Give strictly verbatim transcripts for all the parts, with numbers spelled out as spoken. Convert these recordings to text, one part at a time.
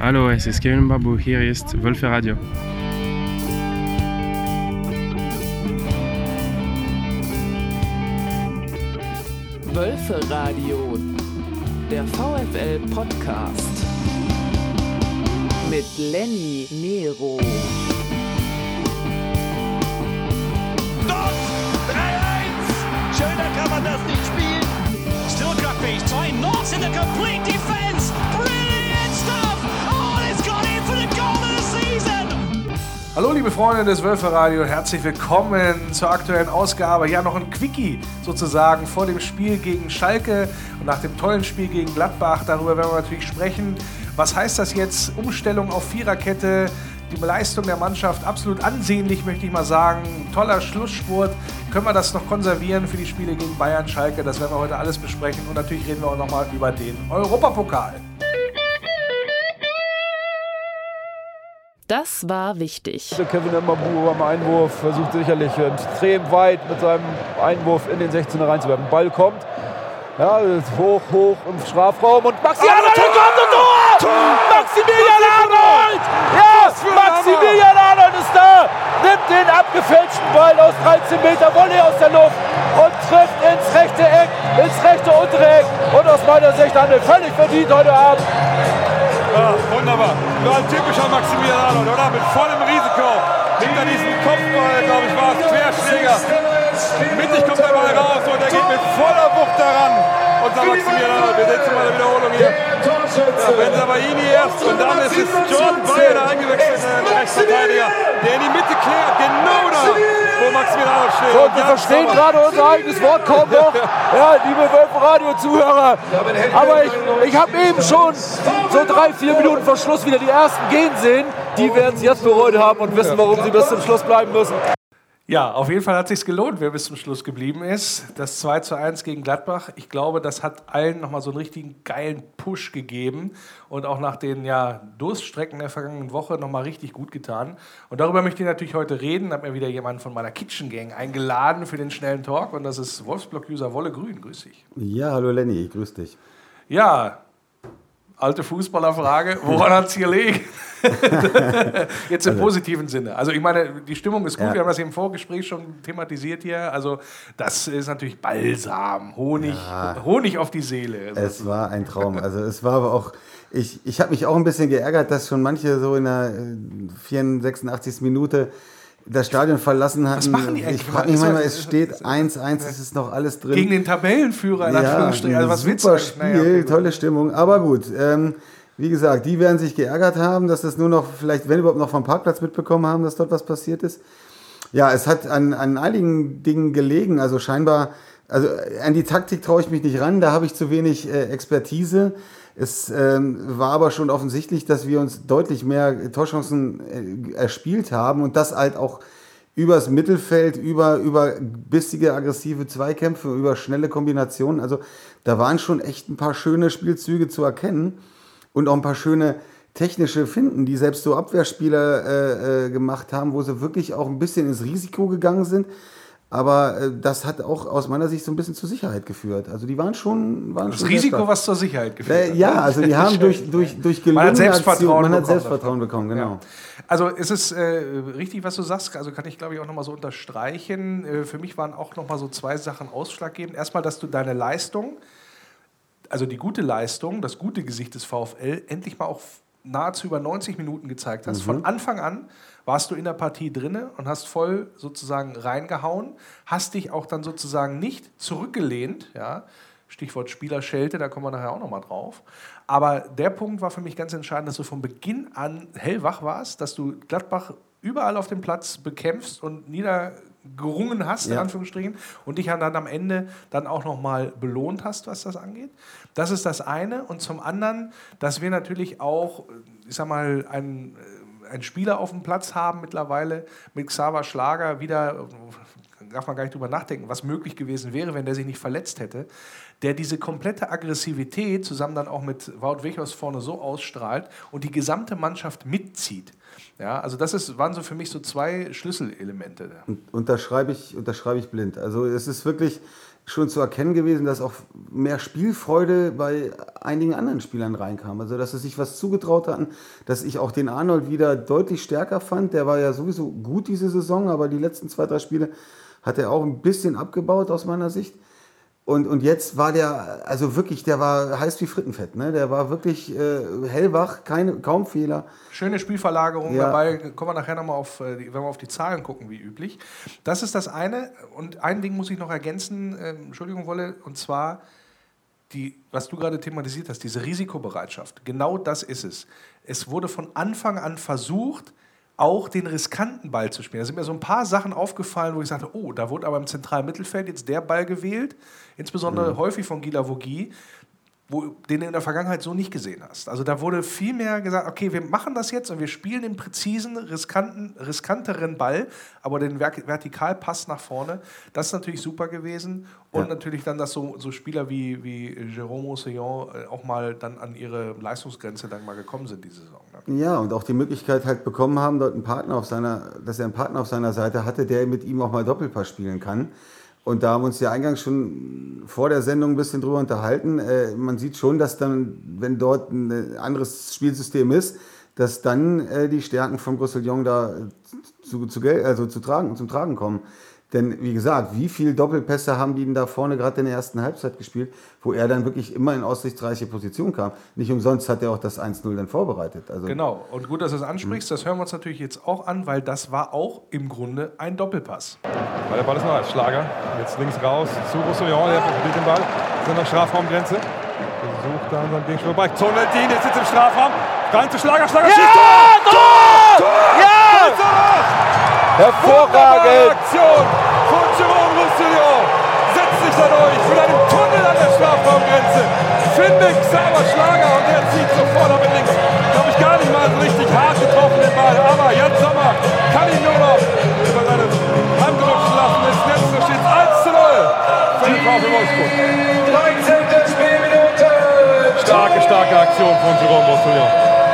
Hallo, es ist Kevin Babu, hier ist Wölfe Radio. Wölfe Radio, der VfL-Podcast mit Lenny Nero. Dort! drei eins! Schöner kann man das nicht spielen. Still got these zwei knots in the complete defense. Brilliant stuff! Oh, it's got in for the goal of the season! Hallo liebe Freunde des Wölfe Radio, herzlich willkommen zur aktuellen Ausgabe. Ja, noch ein Quickie sozusagen vor dem Spiel gegen Schalke und nach dem tollen Spiel gegen Gladbach. Darüber werden wir natürlich sprechen. Was heißt das jetzt? Umstellung auf Viererkette, die Leistung der Mannschaft absolut ansehnlich, möchte ich mal sagen. Toller Schlussspurt. Können wir das noch konservieren für die Spiele gegen Bayern, Schalke? Das werden wir heute alles besprechen. Und natürlich reden wir auch nochmal über den Europapokal. Das war wichtig. Kevin Mbambu am Einwurf versucht sicherlich extrem weit mit seinem Einwurf in den sechzehner reinzuwerfen. Ball kommt, ja, hoch, hoch im Strafraum und Maxi Arnold kommt und Tor! Tor! Maximilian Arnold! Ja, Maximilian Arnold ist da, nimmt den abgefälschten Ball aus dreizehn Meter Volley aus der Luft und trifft ins rechte Eck, ins rechte untere Eck und aus meiner Sicht handelt völlig verdient heute Abend. Ja, wunderbar. Nur ein typischer Maximilian Arnold, oder? Mit vollem Risiko. Hinter diesem Kopfball, glaube ich, war es Querschläger. Mittig kommt der Ball raus und er geht mit voller Wucht daran. Unser Maximilian Arnold, wir sehen es mal in der Wiederholung hier. Ja, Bensebaini erst und dann ist es Jordan Bayer, der eingewechselte Rechtsverteidiger, der in die Mitte klärt, genau da, wo Maximilian Arnold steht. So, und wir verstehen gerade unser eigenes Wort kaum noch. Ja, liebe Wölfe-Radio-Zuhörer. Aber ich, ich habe eben schon so drei, vier Minuten vor Schluss wieder die ersten gehen sehen. Die werden es jetzt bereut haben und wissen, warum sie bis zum Schluss bleiben müssen. Ja, auf jeden Fall hat es sich gelohnt, wer bis zum Schluss geblieben ist. Das zwei zu eins gegen Gladbach, ich glaube, das hat allen nochmal so einen richtigen geilen Push gegeben und auch nach den ja, Durststrecken der vergangenen Woche nochmal richtig gut getan. Und darüber möchte ich natürlich heute reden. Ich habe mir wieder jemanden von meiner Kitchen Gang eingeladen für den schnellen Talk und das ist Wolfsblock-User Wolle Grün. Grüß dich. Ja, hallo Lenny, ich grüß dich. Ja, alte Fußballerfrage, woran hat es gelegen? Jetzt im also, positiven Sinne. Also ich meine, die Stimmung ist gut, ja. Wir haben das im Vorgespräch schon thematisiert hier. Also das ist natürlich Balsam, Honig, ja. Honig auf die Seele. Also es war ein Traum. Also es war aber auch, ich, ich habe mich auch ein bisschen geärgert, dass schon manche so in der sechsundachtzigsten Minute das Stadion verlassen hatten. Was machen die eigentlich? Ich frage mich manchmal, es steht eins eins, es ist noch alles drin. Gegen den Tabellenführer in Anführungsstrichen. Also was super Spiel, naja, okay, tolle Stimmung. Aber gut, ähm, wie gesagt, die werden sich geärgert haben, dass das nur noch, vielleicht, wenn überhaupt noch vom Parkplatz mitbekommen haben, dass dort was passiert ist. Ja, es hat an, an einigen Dingen gelegen. Also scheinbar, also an die Taktik traue ich mich nicht ran, da habe ich zu wenig äh, Expertise. Es ähm, war aber schon offensichtlich, dass wir uns deutlich mehr Torchancen äh, erspielt haben und das halt auch übers Mittelfeld, über, über bissige, aggressive Zweikämpfe, über schnelle Kombinationen. Also da waren schon echt ein paar schöne Spielzüge zu erkennen und auch ein paar schöne technische Finden, die selbst so Abwehrspieler äh, äh, gemacht haben, wo sie wirklich auch ein bisschen ins Risiko gegangen sind. Aber äh, das hat auch aus meiner Sicht so ein bisschen zur Sicherheit geführt. Also die waren schon... Waren das schon Risiko, was zur Sicherheit geführt äh, hat. Ja, also die haben durch, durch, durch gelungene Man hat Selbstvertrauen, Aktion, man hat bekommen, Selbstvertrauen bekommen, genau. Ja. Also ist es äh, richtig, was du sagst, also kann ich glaube ich auch nochmal so unterstreichen. Äh, für mich waren auch nochmal so zwei Sachen ausschlaggebend. Erstmal, dass du deine Leistung, also die gute Leistung, das gute Gesicht des VfL, endlich mal auch nahezu über neunzig Minuten gezeigt hast. Mhm. Von Anfang an warst du in der Partie drinne und hast voll sozusagen reingehauen, hast dich auch dann sozusagen nicht zurückgelehnt, ja, Stichwort Spielerschelte, da kommen wir nachher auch nochmal drauf. Aber der Punkt war für mich ganz entscheidend, dass du von Beginn an hellwach warst, dass du Gladbach überall auf dem Platz bekämpfst und niedergerungen hast, ja. In Anführungsstrichen, und dich dann am Ende dann auch nochmal belohnt hast, was das angeht. Das ist das eine. Und zum anderen, dass wir natürlich auch, ich sag mal, einen, einen Spieler auf dem Platz haben mittlerweile mit Xaver Schlager wieder, darf man gar nicht drüber nachdenken, was möglich gewesen wäre, wenn der sich nicht verletzt hätte, der diese komplette Aggressivität zusammen dann auch mit Wout Weghorst vorne so ausstrahlt und die gesamte Mannschaft mitzieht. Ja, also das ist, waren so für mich so zwei Schlüsselelemente. Und unterschreibe ich, unterschreibe ich blind. Also es ist wirklich, schon zu erkennen gewesen, dass auch mehr Spielfreude bei einigen anderen Spielern reinkam. Also, dass sie sich was zugetraut hatten, dass ich auch den Arnold wieder deutlich stärker fand. Der war ja sowieso gut diese Saison, aber die letzten zwei, drei Spiele hat er auch ein bisschen abgebaut aus meiner Sicht. Und, und jetzt war der, also wirklich, der war heiß wie Frittenfett, ne? Der war wirklich äh, hellwach, keine, kaum Fehler. Schöne Spielverlagerung Ja. dabei. Kommen wir nachher nochmal auf, äh, die- wenn wir auf die Zahlen gucken, wie üblich. Das ist das eine. Und ein Ding muss ich noch ergänzen, äh, Entschuldigung, Wolle, und zwar, die, was du gerade thematisiert hast, diese Risikobereitschaft. Genau das ist es. Es wurde von Anfang an versucht, auch den riskanten Ball zu spielen. Da sind mir so ein paar Sachen aufgefallen, wo ich sagte, oh, da wurde aber im zentralen Mittelfeld jetzt der Ball gewählt, insbesondere mhm. häufig von Guy Lavogui, wo, den du in der Vergangenheit so nicht gesehen hast. Also da wurde viel mehr gesagt, okay, wir machen das jetzt und wir spielen den präzisen, riskanten, riskanteren Ball, aber den Ver- Vertikalpass nach vorne, das ist natürlich super gewesen. Und Ja. natürlich dann, dass so, so Spieler wie, wie Jérôme Roussillon äh, auch mal dann an ihre Leistungsgrenze dann mal gekommen sind diese Saison. Ne? Ja, und auch die Möglichkeit halt bekommen haben, dort einen Partner auf seiner, dass er einen Partner auf seiner Seite hatte, der mit ihm auch mal Doppelpass spielen kann. Und da haben wir uns ja eingangs schon vor der Sendung ein bisschen drüber unterhalten. Äh, man sieht schon, dass dann, wenn dort ein anderes Spielsystem ist, dass dann äh, die Stärken von Roussillon da zu, zu, Gel- also zu tragen, zum Tragen kommen. Denn wie gesagt, wie viele Doppelpässe haben die denn da vorne gerade in der ersten Halbzeit gespielt, wo er dann wirklich immer in aussichtsreiche Position kam. Nicht umsonst hat er auch das eins null dann vorbereitet. Also Genau, und gut, dass du es ansprichst, das hören wir uns natürlich jetzt auch an, weil das war auch im Grunde ein Doppelpass. Weil der Ball ist noch als Schlager. Jetzt links raus zu Roussillon, der spielt den Ball. Ist an der Strafraumgrenze. Versucht da an seinem Gegenspieler vorbei. Tunnelt ihn, jetzt sitzt im Strafraum. Rein zu Schlager, Schlager Ja! schießt Tor! Tor! Tor! Ja! Hervorragend! Aktion von Jérôme Roussillon. Setzt sich da durch mit einem Tunnel an der Strafraumgrenze. Findet Xaver Schlager und der zieht sofort ab mit links. Glaube ich gar nicht mal so richtig hart getroffen den Ball. Aber Jan Sommer kann ihn nur noch über seine Hand rutschen lassen. Ist jetzt so steht eins zu null für den VfL Wolfsburg. dreizehnte Spielminute. Starke, starke Aktion von Jérôme Roussillon.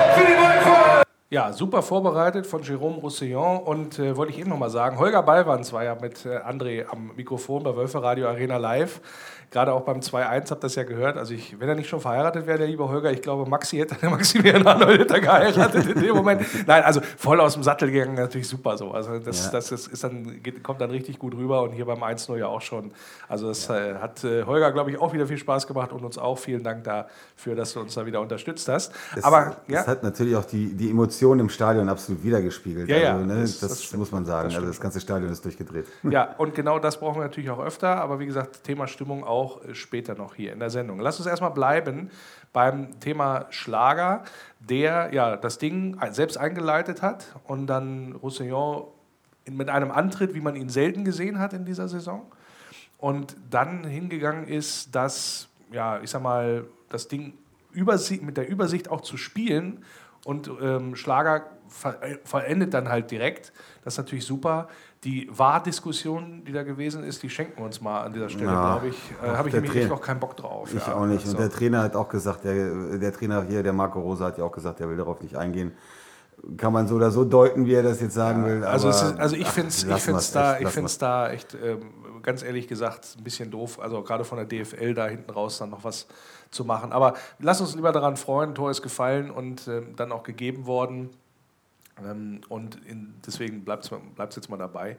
Ja, super vorbereitet von Jérôme Roussillon und äh, wollte ich eben noch mal sagen, Holger Ballwanz war ja mit äh, André am Mikrofon bei Wölfe Radio Arena Live. Gerade auch beim zwei eins, habt ihr das ja gehört. Also ich, wenn er nicht schon verheiratet wäre, der liebe Holger, ich glaube, Maxi hätte, der Maximilian Arnold hätte geheiratet in dem Moment. Nein, also voll aus dem Sattel gegangen, natürlich super so. Also das, Ja. das ist, ist dann, geht, kommt dann richtig gut rüber und hier beim eins null ja auch schon. Also das äh, hat äh, Holger, glaube ich, auch wieder viel Spaß gemacht und uns auch. Vielen Dank dafür, dass du uns da wieder unterstützt hast. Es, Aber es ja, hat natürlich auch die, die Emotionen im Stadion absolut wiedergespiegelt. Ja, ja, also, ne, das- das, das stimmt. muss man sagen. Das also stimmt. das ganze Stadion ist durchgedreht. Ja, und genau das brauchen wir natürlich auch öfter, aber wie gesagt, Thema Stimmung auch äh, später noch hier in der Sendung. Lass uns erstmal bleiben beim Thema Schlager, der ja das Ding selbst eingeleitet hat und dann Roussillon in- mit einem Antritt, wie man ihn selten gesehen hat in dieser Saison, und dann hingegangen ist, das, ja, ich sag mal, das Ding Übersi- mit der Übersicht auch zu spielen. Und ähm, Schlager ver- äh, vollendet dann halt direkt. Das ist natürlich super. Die V A R-Diskussion, die da gewesen ist, die schenken wir uns mal an dieser Stelle, Ja. glaube ich. Äh, Ach, Habe ich der nämlich Trainer- echt noch keinen Bock drauf. Ich ja. auch nicht. Also, Und der Trainer hat auch gesagt, der, der Trainer hier, der Marco Rosa, hat ja auch gesagt, der will darauf nicht eingehen. Kann man so oder so deuten, wie er das jetzt sagen will. also, aber, es ist, also ich ach, finde es ich lassen find's wir's da, echt, ich lassen find's wir's. da echt, ähm, ganz ehrlich gesagt, ein bisschen doof. Also gerade von der D F L da hinten raus dann noch was zu machen. Aber lass uns lieber daran freuen, Tor ist gefallen und ähm, dann auch gegeben worden. Ähm, und in, deswegen bleibt es jetzt mal dabei.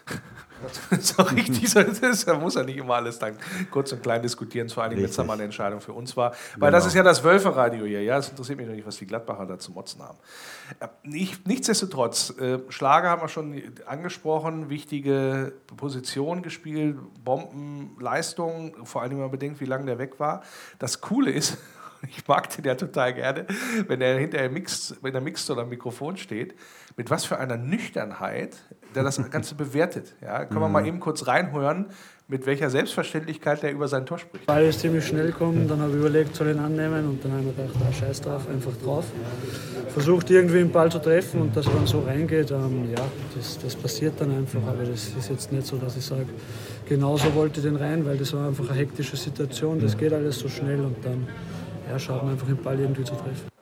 So richtig, so ist es. Da muss ja nicht immer alles dann kurz und klein diskutieren, vor allem wenn es Richtig. dann mal eine Entscheidung für uns war. Weil Genau. das ist ja das Wölfe-Radio hier. Ja, es interessiert mich noch nicht, was die Gladbacher da zu motzen haben. Äh, nicht, nichtsdestotrotz, äh, Schlager haben wir schon angesprochen, wichtige Position gespielt, Bombenleistung, vor allem wenn man bedenkt, wie lange der weg war. Das Coole ist, ich mag den ja total gerne, wenn er hinterher mixt, wenn er mixt oder am Mikrofon steht, mit was für einer Nüchternheit der das Ganze bewertet. Ja, können wir mal eben kurz reinhören, mit welcher Selbstverständlichkeit der über sein Tor spricht. Ball ist ziemlich schnell gekommen, dann habe ich überlegt, soll ich ihn annehmen, und dann habe ich mir gedacht, ah, scheiß drauf, einfach drauf. Versucht irgendwie den Ball zu treffen, und dass er dann so reingeht, ähm, ja, das, das passiert dann einfach, aber das ist jetzt nicht so, dass ich sage, genauso wollte ich den rein, weil das war einfach eine hektische Situation, das geht alles so schnell, und dann ja, schaut man einfach den Ball irgendwie zu treffen.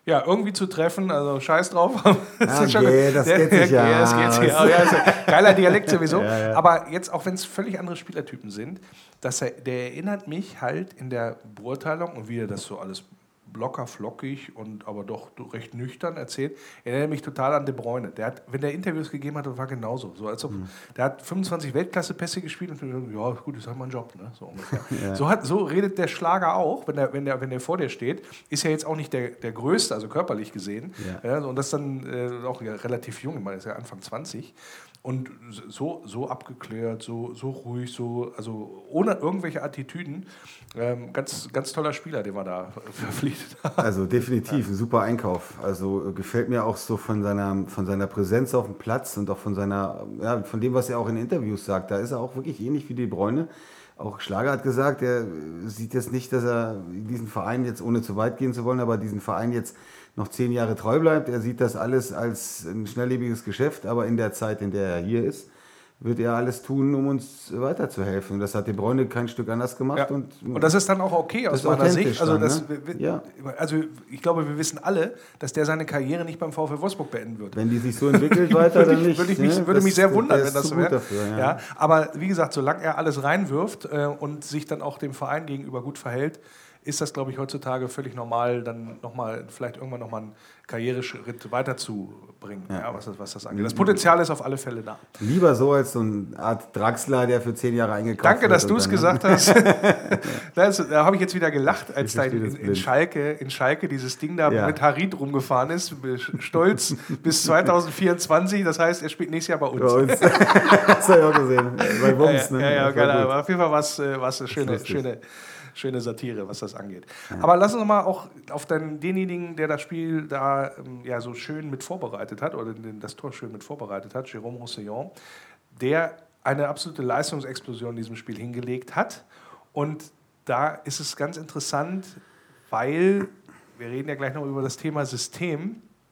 ja, irgendwie zu treffen, also scheiß drauf. Das, ja, okay, das geht sich ja. Ja, das geht sich ja. Ja, ist ein geiler Dialekt sowieso. Ja, ja. Aber jetzt, auch wenn es völlig andere Spielertypen sind, dass er, der erinnert mich halt in der Beurteilung und wie er das so alles locker, flockig und aber doch recht nüchtern erzählt, erinnert mich total an De Bruyne. Der hat, wenn der Interviews gegeben hat, das war genauso. So, als ob, mhm. Der hat fünfundzwanzig Weltklasse-Pässe gespielt und ja, gut, das ist halt mein Job. Ne? So, ungefähr. Ja. So, hat, so redet der Schlager auch, wenn der, wenn der, wenn der vor dir steht. Ist ja jetzt auch nicht der, der Größte, also körperlich gesehen. Ja. Ja, und das ist dann äh, auch ja, relativ jung, ich meine, ist ja Anfang zwanzig. Und so, so abgeklärt, so, so ruhig, so, also ohne irgendwelche Attitüden. Ähm, ganz, ganz toller Spieler, den wir da verpflichtet haben. Also definitiv ein super Einkauf. Also gefällt mir auch so von seiner, von seiner Präsenz auf dem Platz und auch von seiner, ja, von dem, was er auch in Interviews sagt. Da ist er auch wirklich ähnlich wie De Bruyne. Auch Schlager hat gesagt, er sieht jetzt nicht, dass er diesen Verein jetzt, ohne zu weit gehen zu wollen, aber diesen Verein jetzt noch zehn Jahre treu bleibt. Er sieht das alles als ein schnelllebiges Geschäft, aber in der Zeit, in der er hier ist, wird er alles tun, um uns weiterzuhelfen. Und das hat De Bruyne kein Stück anders gemacht. Ja. Und, und das ist dann auch okay aus meiner Sicht. Also, dann, das, ne? wir, ja. also ich glaube, wir wissen alle, dass der seine Karriere nicht beim VfL Wolfsburg beenden wird. Wenn die sich so entwickelt weiter, dann nicht. Würde ich mich, ne? würde das, mich sehr wundern, wenn das so wäre. Ja. Ja, aber wie gesagt, solange er alles reinwirft äh, und sich dann auch dem Verein gegenüber gut verhält, ist das, glaube ich, heutzutage völlig normal, dann nochmal, vielleicht irgendwann nochmal einen Karriereschritt weiterzubringen, ja. Ja, was, das, was das angeht. Das Potenzial ist auf alle Fälle da. Lieber so als so eine Art Draxler, der für zehn Jahre eingekauft wird. Danke, dass du es gesagt hast. das, da habe ich jetzt wieder gelacht, als da in, in, Schalke, in Schalke dieses Ding da ja. mit Harit rumgefahren ist, stolz bis zwanzig vierundzwanzig, das heißt, er spielt nächstes Jahr bei uns. Bei uns. Das habe ich auch gesehen. Bei Bums, ne? Ja, ja, geil, aber auf jeden Fall war es eine schöne, schöne Schöne Satire, was das angeht. Ja. Aber lass uns mal auch auf den, denjenigen, der das Spiel da ähm, ja, so schön mit vorbereitet hat, oder den, das Tor schön mit vorbereitet hat, Jérôme Roussillon, der eine absolute Leistungsexplosion in diesem Spiel hingelegt hat. Und da ist es ganz interessant, weil, wir reden ja gleich noch über das Thema System,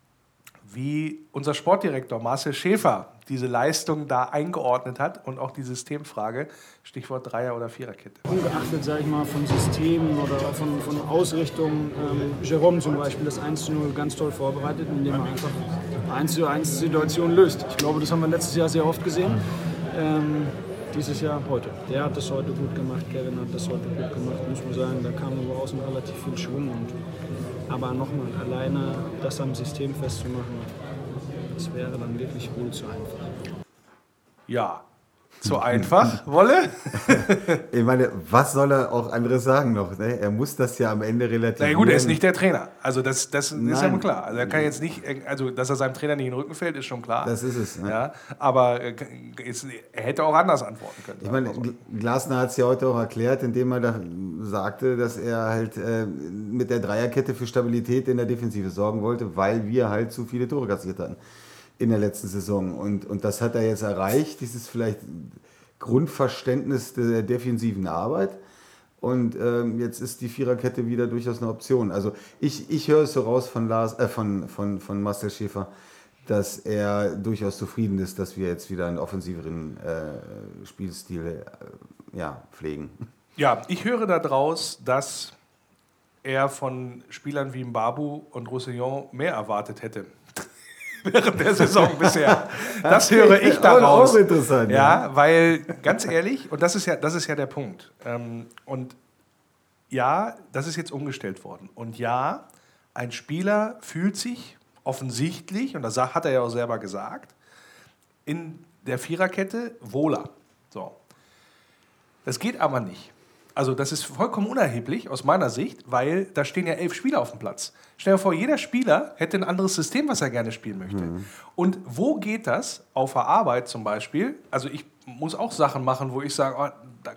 wie unser Sportdirektor Marcel Schäfer diese Leistung da eingeordnet hat und auch die Systemfrage, Stichwort Dreier- oder Viererkette. Ungeachtet, sage ich mal, von Systemen oder von, von Ausrichtung, ähm, Jérôme zum Beispiel das eins zu null ganz toll vorbereitet, indem er einfach eins zu eins Situationen löst. Ich glaube, das haben wir letztes Jahr sehr oft gesehen. Ähm, dieses Jahr heute. Der hat das heute gut gemacht, Kevin hat das heute gut gemacht, muss man sagen. Da kam über außen relativ viel Schwung. Und, aber nochmal, alleine das am System festzumachen, das wäre dann wirklich wohl zu einfach. Ja, zu einfach, Wolle? Ich meine, was soll er auch anderes sagen noch? Ne? Er muss das ja am Ende relativ. Na gut, er ist nicht der Trainer. Also das, das ist ja klar. Also er kann jetzt nicht, also dass er seinem Trainer nicht in den Rücken fällt, ist schon klar. Das ist es. Ne? Ja, aber ist, er hätte auch anders antworten können. Ich meine, Glasner hat es ja heute auch erklärt, indem er da sagte, dass er halt äh, mit der Dreierkette für Stabilität in der Defensive sorgen wollte, weil wir halt zu viele Tore kassiert hatten in der letzten Saison. Und, und das hat er jetzt erreicht, dieses vielleicht Grundverständnis der defensiven Arbeit. Und ähm, jetzt ist die Viererkette wieder durchaus eine Option. Also ich, ich höre es so raus von, Lars, äh, von, von, von Marcel Schäfer, dass er durchaus zufrieden ist, dass wir jetzt wieder einen offensiveren äh, Spielstil äh, ja, pflegen. Ja, ich höre daraus, dass er von Spielern wie Mbabu und Roussillon mehr erwartet hätte. Während der Saison bisher. Das höre ich daraus. Auch interessant. Ja, ja, weil ganz ehrlich, und das ist ja, das ist ja der Punkt. Ähm, und ja, das ist jetzt umgestellt worden. Und ja, ein Spieler fühlt sich offensichtlich, und das hat er ja auch selber gesagt, in der Viererkette wohler. So. Das geht aber nicht. Also das ist vollkommen unerheblich aus meiner Sicht, weil da stehen ja elf Spieler auf dem Platz. Stell dir vor, jeder Spieler hätte ein anderes System, was er gerne spielen möchte. Mhm. Und wo geht das? Auf der Arbeit zum Beispiel. Also ich muss auch Sachen machen, wo ich sage, oh, da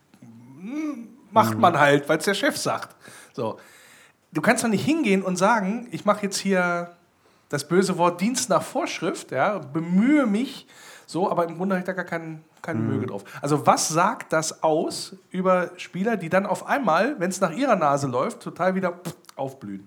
macht man halt, weil es der Chef sagt. So. Du kannst doch nicht hingehen und sagen, ich mache jetzt hier das böse Wort Dienst nach Vorschrift, ja, bemühe mich, so, aber im Grunde habe ich da gar keinen keine mhm. Möge drauf. Also was sagt das aus über Spieler, die dann auf einmal, wenn es nach ihrer Nase läuft, total wieder aufblühen?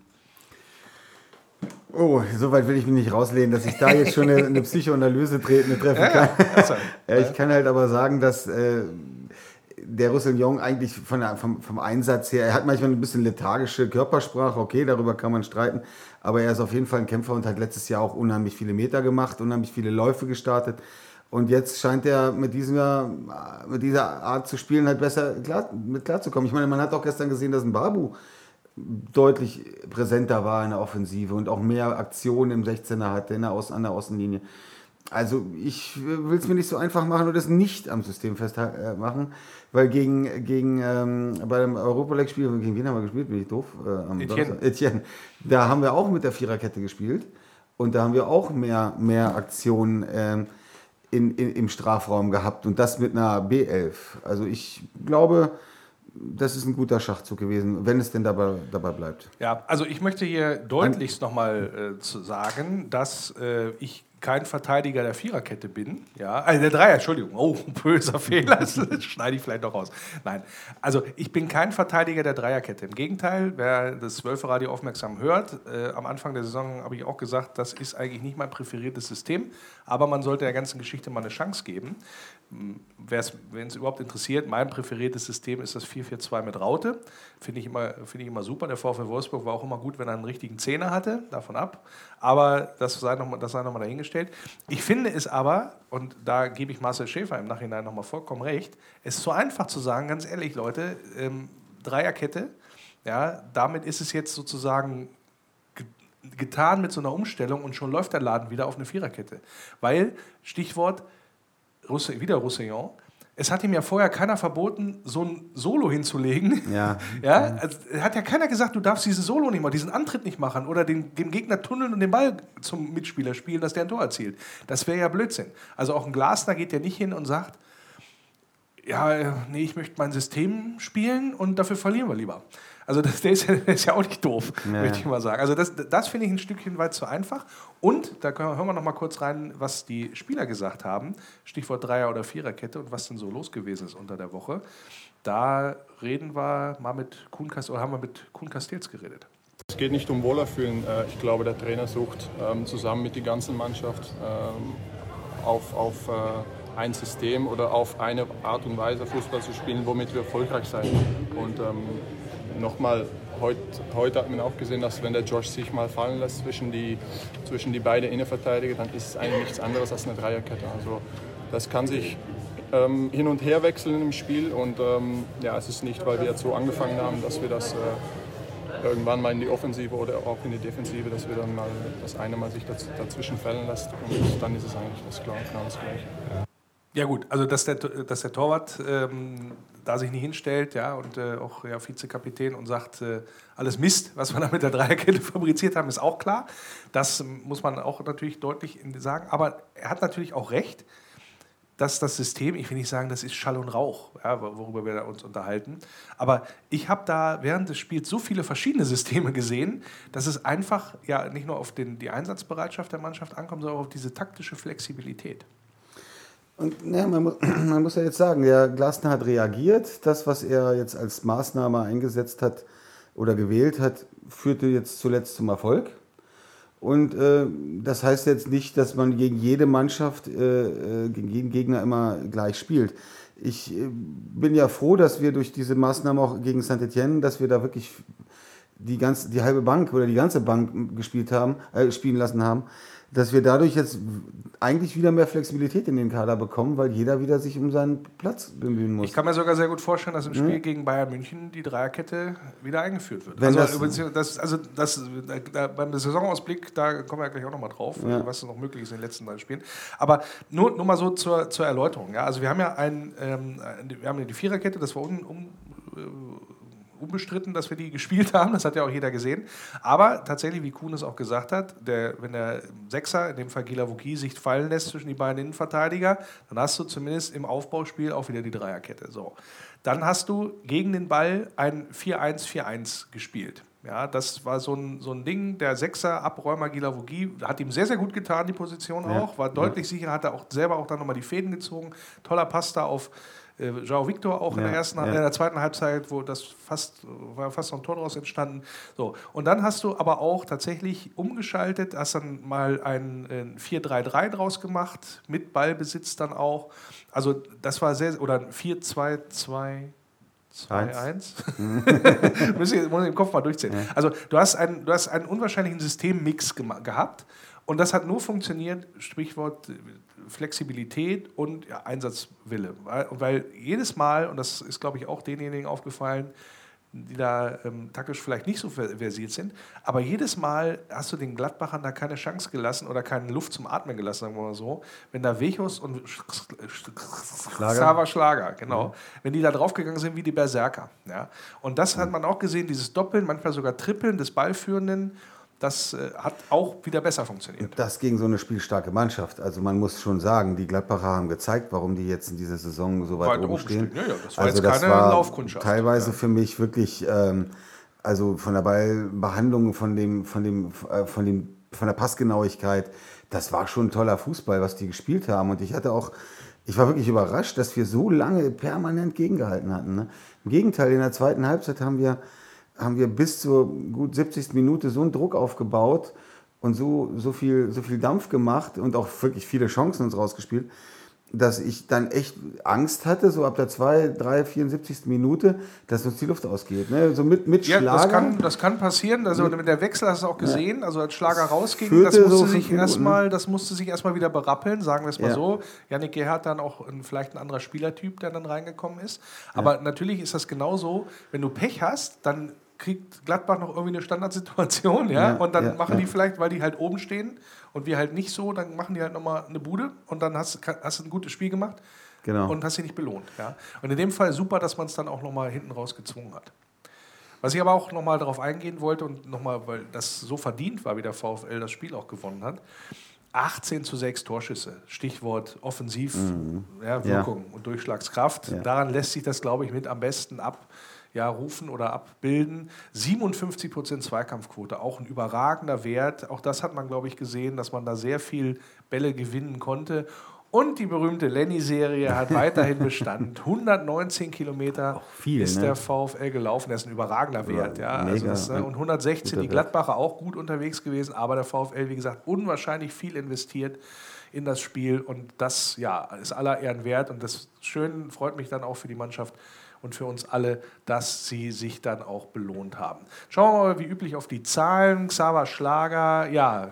Oh, so weit will ich mich nicht rauslehnen, dass ich da jetzt schon eine, eine Psychoanalyse tre- treffen kann. Ja, ja. Ja, ich kann halt aber sagen, dass äh, der Roussillon eigentlich von der, vom, vom Einsatz her, er hat manchmal ein bisschen lethargische Körpersprache, okay, darüber kann man streiten, aber er ist auf jeden Fall ein Kämpfer und hat letztes Jahr auch unheimlich viele Meter gemacht, unheimlich viele Läufe gestartet. Und jetzt scheint er mit, dieser, mit dieser Art zu spielen halt besser klar, mit klarzukommen. Ich meine, man hat auch gestern gesehen, dass ein Babu deutlich präsenter war in der Offensive und auch mehr Aktionen im sechzehner hatte in der Außen, an der Außenlinie. Also ich will es mir nicht so einfach machen und das nicht am System festmachen, weil gegen, gegen ähm, bei dem Europa League-Spiel, gegen wen haben wir gespielt, bin ich doof? Äh, am Etienne. Etienne. Da haben wir auch mit der Viererkette gespielt und da haben wir auch mehr, mehr Aktionen ähm, in, in, im Strafraum gehabt und das mit einer B elf. Also ich glaube, das ist ein guter Schachzug gewesen, wenn es denn dabei, dabei bleibt. Ja, also ich möchte hier deutlichst nochmal äh, zu sagen, dass äh, ich kein Verteidiger der Viererkette bin. Ja, also der Dreier, Entschuldigung. Oh, böser Fehler, das schneide ich vielleicht noch raus. Nein, also ich bin kein Verteidiger der Dreierkette. Im Gegenteil, wer das Wölfe-Radio aufmerksam hört, äh, am Anfang der Saison habe ich auch gesagt, das ist eigentlich nicht mein präferiertes System, aber man sollte der ganzen Geschichte mal eine Chance geben. Wenn es überhaupt interessiert, mein präferiertes System ist das vier vier zwei mit Raute. Finde ich, immer, find ich immer super. Der VfL Wolfsburg war auch immer gut, wenn er einen richtigen Zehner hatte, davon ab. Aber das sei nochmal noch dahingestellt. Ich finde es aber, und da gebe ich Marcel Schäfer im Nachhinein nochmal vollkommen recht, es ist so einfach zu sagen, ganz ehrlich, Leute, ähm, Dreierkette, ja, damit ist es jetzt sozusagen getan mit so einer Umstellung und schon läuft der Laden wieder auf eine Viererkette. Weil, Stichwort, Rousse, wieder Roussillon. Es hat ihm ja vorher keiner verboten, so ein Solo hinzulegen. Ja. Ja, also, hat ja keiner gesagt, du darfst diesen Solo nicht machen, diesen Antritt nicht machen oder den, dem Gegner tunneln und den Ball zum Mitspieler spielen, dass der ein Tor erzielt. Das wäre ja Blödsinn. Also auch ein Glasner geht ja nicht hin und sagt, ja, nee, ich möchte mein System spielen und dafür verlieren wir lieber. Also das, der, ist ja, der ist ja auch nicht doof, ja. möchte ich mal sagen. Also das, das finde ich ein Stückchen weit zu einfach. Und da können wir, hören wir noch mal kurz rein, was die Spieler gesagt haben. Stichwort Dreier- oder Viererkette und was denn so los gewesen ist unter der Woche. Da reden wir mal mit Kuhn oder haben wir mit Kuhn Castells geredet. Es geht nicht um Wohlerfühlen. Ich glaube, der Trainer sucht zusammen mit der ganzen Mannschaft auf, auf ein System oder auf eine Art und Weise Fußball zu spielen, womit wir erfolgreich sein. Und ähm, nochmal, heute, heute hat man auch gesehen, dass wenn der Josh sich mal fallen lässt zwischen die, zwischen die beiden Innenverteidiger, dann ist es eigentlich nichts anderes als eine Dreierkette. Also das kann sich ähm, hin und her wechseln im Spiel und ähm, ja, es ist nicht, weil wir jetzt so angefangen haben, dass wir das äh, irgendwann mal in die Offensive oder auch in die Defensive, dass wir dann mal das eine Mal sich daz- dazwischen fallen lässt und dann ist es eigentlich das klar, genau das Gleiche. Ja gut, also dass der, dass der Torwart ähm, da sich nicht hinstellt, ja, und äh, auch ja, Vizekapitän und sagt, äh, alles Mist, was wir da mit der Dreierkette fabriziert haben, ist auch klar. Das ähm, muss man auch natürlich deutlich sagen. Aber er hat natürlich auch recht, dass das System, ich will nicht sagen, das ist Schall und Rauch, ja, worüber wir uns unterhalten. Aber ich habe da während des Spiels so viele verschiedene Systeme gesehen, dass es einfach ja nicht nur auf den, die Einsatzbereitschaft der Mannschaft ankommt, sondern auch auf diese taktische Flexibilität. Und ne, man, muss, man muss ja jetzt sagen, der Glasner hat reagiert. Das, was er jetzt als Maßnahme eingesetzt hat oder gewählt hat, führte jetzt zuletzt zum Erfolg. Und äh, das heißt jetzt nicht, dass man gegen jede Mannschaft, äh, gegen jeden Gegner immer gleich spielt. Ich äh, bin ja froh, dass wir durch diese Maßnahme auch gegen Saint-Etienne, dass wir da wirklich die, ganze, die halbe Bank oder die ganze Bank gespielt haben, äh, spielen lassen haben, dass wir dadurch jetzt eigentlich wieder mehr Flexibilität in den Kader bekommen, weil jeder wieder sich um seinen Platz bemühen muss. Ich kann mir sogar sehr gut vorstellen, dass im Spiel mhm. gegen Bayern München die Dreierkette wieder eingeführt wird. Wenn also das, das, also das, da, beim Saisonausblick, da kommen wir ja gleich auch nochmal drauf, ja. was noch möglich ist in den letzten drei Spielen. Aber nur, nur mal so zur, zur Erläuterung. Ja? Also wir haben ja ein, ähm, wir haben die Viererkette, das war un, um, unbestritten, dass wir die gespielt haben, das hat ja auch jeder gesehen. Aber tatsächlich, wie Kuhn es auch gesagt hat, der, wenn der Sechser, in dem Fall Gila Vuki, sich fallen lässt zwischen die beiden Innenverteidiger, dann hast du zumindest im Aufbauspiel auch wieder die Dreierkette. So. Dann hast du gegen den Ball ein vier eins vier eins gespielt. Ja, das war so ein, so ein Ding, der Sechser, Abräumer Gila Vuki, hat ihm sehr, sehr gut getan, die Position auch, war deutlich ja. sicher, hat er auch selber auch dann nochmal die Fäden gezogen. Toller Pass da auf Äh, João Victor auch Ja, in, der ersten, ja. in der zweiten Halbzeit, wo das fast, war fast noch ein Tor daraus entstanden. So. Und dann hast du aber auch tatsächlich umgeschaltet, hast dann mal ein, ein vier drei drei draus gemacht, mit Ballbesitz dann auch. Also das war sehr, oder ein vier zwei zwei zwei eins. Muss ich muss ich im Kopf mal durchzählen. Ja. Also du hast, einen, du hast einen unwahrscheinlichen Systemmix gema- gehabt und das hat nur funktioniert, Sprichwort Flexibilität und ja, Einsatzwille. Weil, weil jedes Mal, und das ist glaube ich auch denjenigen aufgefallen, die da ähm, taktisch vielleicht nicht so versiert sind, aber jedes Mal hast du den Gladbachern da keine Chance gelassen oder keine Luft zum Atmen gelassen, sagen wir mal so. Wenn da Wechhus und Xaver Schlager, genau, mhm. wenn die da draufgegangen sind wie die Berserker. Ja. Und das hat man auch gesehen, dieses Doppeln, manchmal sogar Trippeln des Ballführenden, das äh, hat auch wieder besser funktioniert. Das gegen so eine spielstarke Mannschaft. Also man muss schon sagen, die Gladbacher haben gezeigt, warum die jetzt in dieser Saison so weit, weit oben stehen. Ja, ja, das war also jetzt das keine war Laufkundschaft. Teilweise ja. für mich wirklich, ähm, also von der Ballbehandlung, von dem, von dem, äh, von dem, von der Passgenauigkeit, das war schon ein toller Fußball, was die gespielt haben. Und ich hatte auch, ich war wirklich überrascht, dass wir so lange permanent gegengehalten hatten. Ne? Im Gegenteil, in der zweiten Halbzeit haben wir haben wir bis zur gut siebzigsten Minute so einen Druck aufgebaut und so, so, viel, so viel Dampf gemacht und auch wirklich viele Chancen uns rausgespielt, dass ich dann echt Angst hatte, so ab der zwei, drei, vierundsiebzigsten Minute, dass uns die Luft ausgeht. Ne? So mit, mit ja, Schlager. Das kann, das kann passieren. Also mit der Wechsel hast du auch gesehen. Ja. Also als Schlager rausging, Führte das musste, so sich erstmal, das musste sich erstmal wieder berappeln, sagen wir es mal ja. so. Yannick Gerhardt dann auch ein, vielleicht ein anderer Spielertyp, der dann reingekommen ist. Aber ja. natürlich ist das genauso, wenn du Pech hast, dann kriegt Gladbach noch irgendwie eine Standardsituation, ja, ja und dann ja, machen ja. die vielleicht, weil die halt oben stehen und wir halt nicht so, dann machen die halt nochmal eine Bude und dann hast, hast du ein gutes Spiel gemacht genau. und hast sie nicht belohnt. Ja. Und in dem Fall super, dass man es dann auch nochmal hinten raus gezwungen hat. Was ich aber auch nochmal darauf eingehen wollte und nochmal, weil das so verdient war, wie der VfL das Spiel auch gewonnen hat, achtzehn zu sechs Torschüsse, Stichwort Offensiv, mhm. ja, Wirkung ja. und Durchschlagskraft. Ja. Daran lässt sich das, glaube ich, mit am besten ab. Ja, rufen oder abbilden. siebenundfünfzig Prozent Zweikampfquote, auch ein überragender Wert. Auch das hat man, glaube ich, gesehen, dass man da sehr viel Bälle gewinnen konnte. Und die berühmte Lenny-Serie hat weiterhin Bestand. hundertneunzehn Kilometer viel, ist ne? der VfL gelaufen. Das ist ein überragender Wert. Ja, also das, und hundertsechzehn, die Gladbacher auch gut unterwegs gewesen. Aber der VfL, wie gesagt, unwahrscheinlich viel investiert in das Spiel. Und das ja, ist aller Ehren wert. Und das schön freut mich dann auch für die Mannschaft und für uns alle, dass sie sich dann auch belohnt haben. Schauen wir mal wie üblich auf die Zahlen. Xaver Schlager, ja,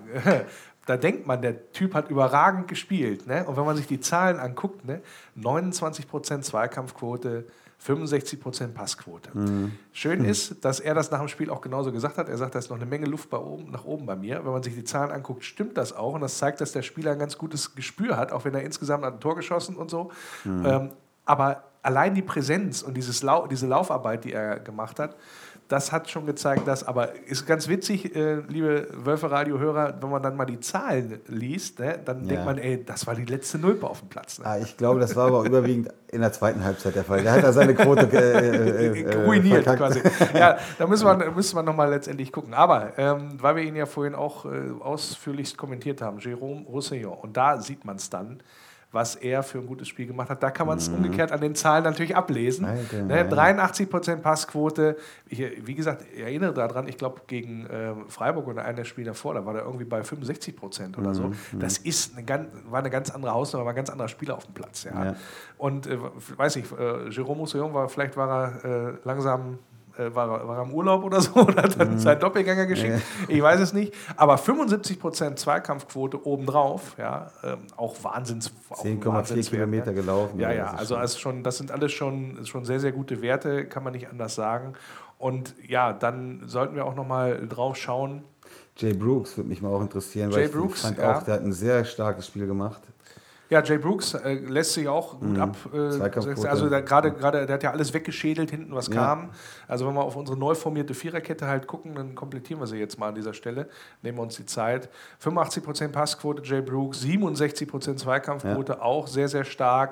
da denkt man, der Typ hat überragend gespielt. Ne? Und wenn man sich die Zahlen anguckt, ne? neunundzwanzig Prozent Zweikampfquote, fünfundsechzig Prozent Passquote. Mhm. Schön ist, dass er das nach dem Spiel auch genauso gesagt hat. Er sagt, da ist noch eine Menge Luft bei oben, nach oben bei mir. Wenn man sich die Zahlen anguckt, stimmt das auch. Und das zeigt, dass der Spieler ein ganz gutes Gespür hat, auch wenn er insgesamt ein Tor geschossen und so. Mhm. Ähm, aber allein die Präsenz und dieses Lau- diese Laufarbeit, die er gemacht hat, das hat schon gezeigt, dass, aber ist ganz witzig, äh, liebe Wölfe-Radio-Hörer, wenn man dann mal die Zahlen liest, ne, dann ja. denkt man, ey, das war die letzte Nulpe auf dem Platz. Ne? Ah, ich glaube, das war aber überwiegend in der zweiten Halbzeit der Fall. Der hat da seine Quote äh, äh, ruiniert quasi. Ja, da müssen wir, müssen wir nochmal letztendlich gucken. Aber, ähm, weil wir ihn ja vorhin auch äh, ausführlichst kommentiert haben, Jérôme Roussillon, und da sieht man es dann, was er für ein gutes Spiel gemacht hat. Da kann man es mhm. umgekehrt an den Zahlen natürlich ablesen. Alter, ne, dreiundachtzig Prozent Passquote. Ich, wie gesagt, ich erinnere daran, ich glaube, gegen äh, Freiburg oder einer der Spiele davor, da war der irgendwie bei fünfundsechzig Prozent oder so. Mhm. Das ist eine ganz, war eine ganz andere Hausnummer, war ein ganz anderer Spieler auf dem Platz. Ja. Ja. Und, äh, weiß ich, äh, Jérôme Roussillon war, vielleicht war er äh, langsam... War er, war er im Urlaub oder so oder hat dann mhm. seinen Doppelgänger geschickt, ja. ich weiß es nicht, aber fünfundsiebzig Prozent Zweikampfquote obendrauf, ja, ähm, auch Wahnsinns... zehn Komma vier Kilometer gelaufen. Ja, ja, also, also schon, das sind alles schon, schon sehr, sehr gute Werte, kann man nicht anders sagen. Und ja, dann sollten wir auch nochmal drauf schauen. Jay Brooks würde mich mal auch interessieren, Jay weil ich Brooks, fand ja. auch, der hat ein sehr starkes Spiel gemacht. Ja, Jay Brooks äh, lässt sich auch gut mhm. ab. Äh, also gerade, gerade, der hat ja alles weggeschädelt hinten, was ja. kam. Also wenn wir auf unsere neu formierte Viererkette halt gucken, dann komplettieren wir sie jetzt mal an dieser Stelle. Nehmen wir uns die Zeit. fünfundachtzig Prozent Passquote Jay Brooks, siebenundsechzig Prozent Zweikampfquote, ja. auch sehr, sehr stark.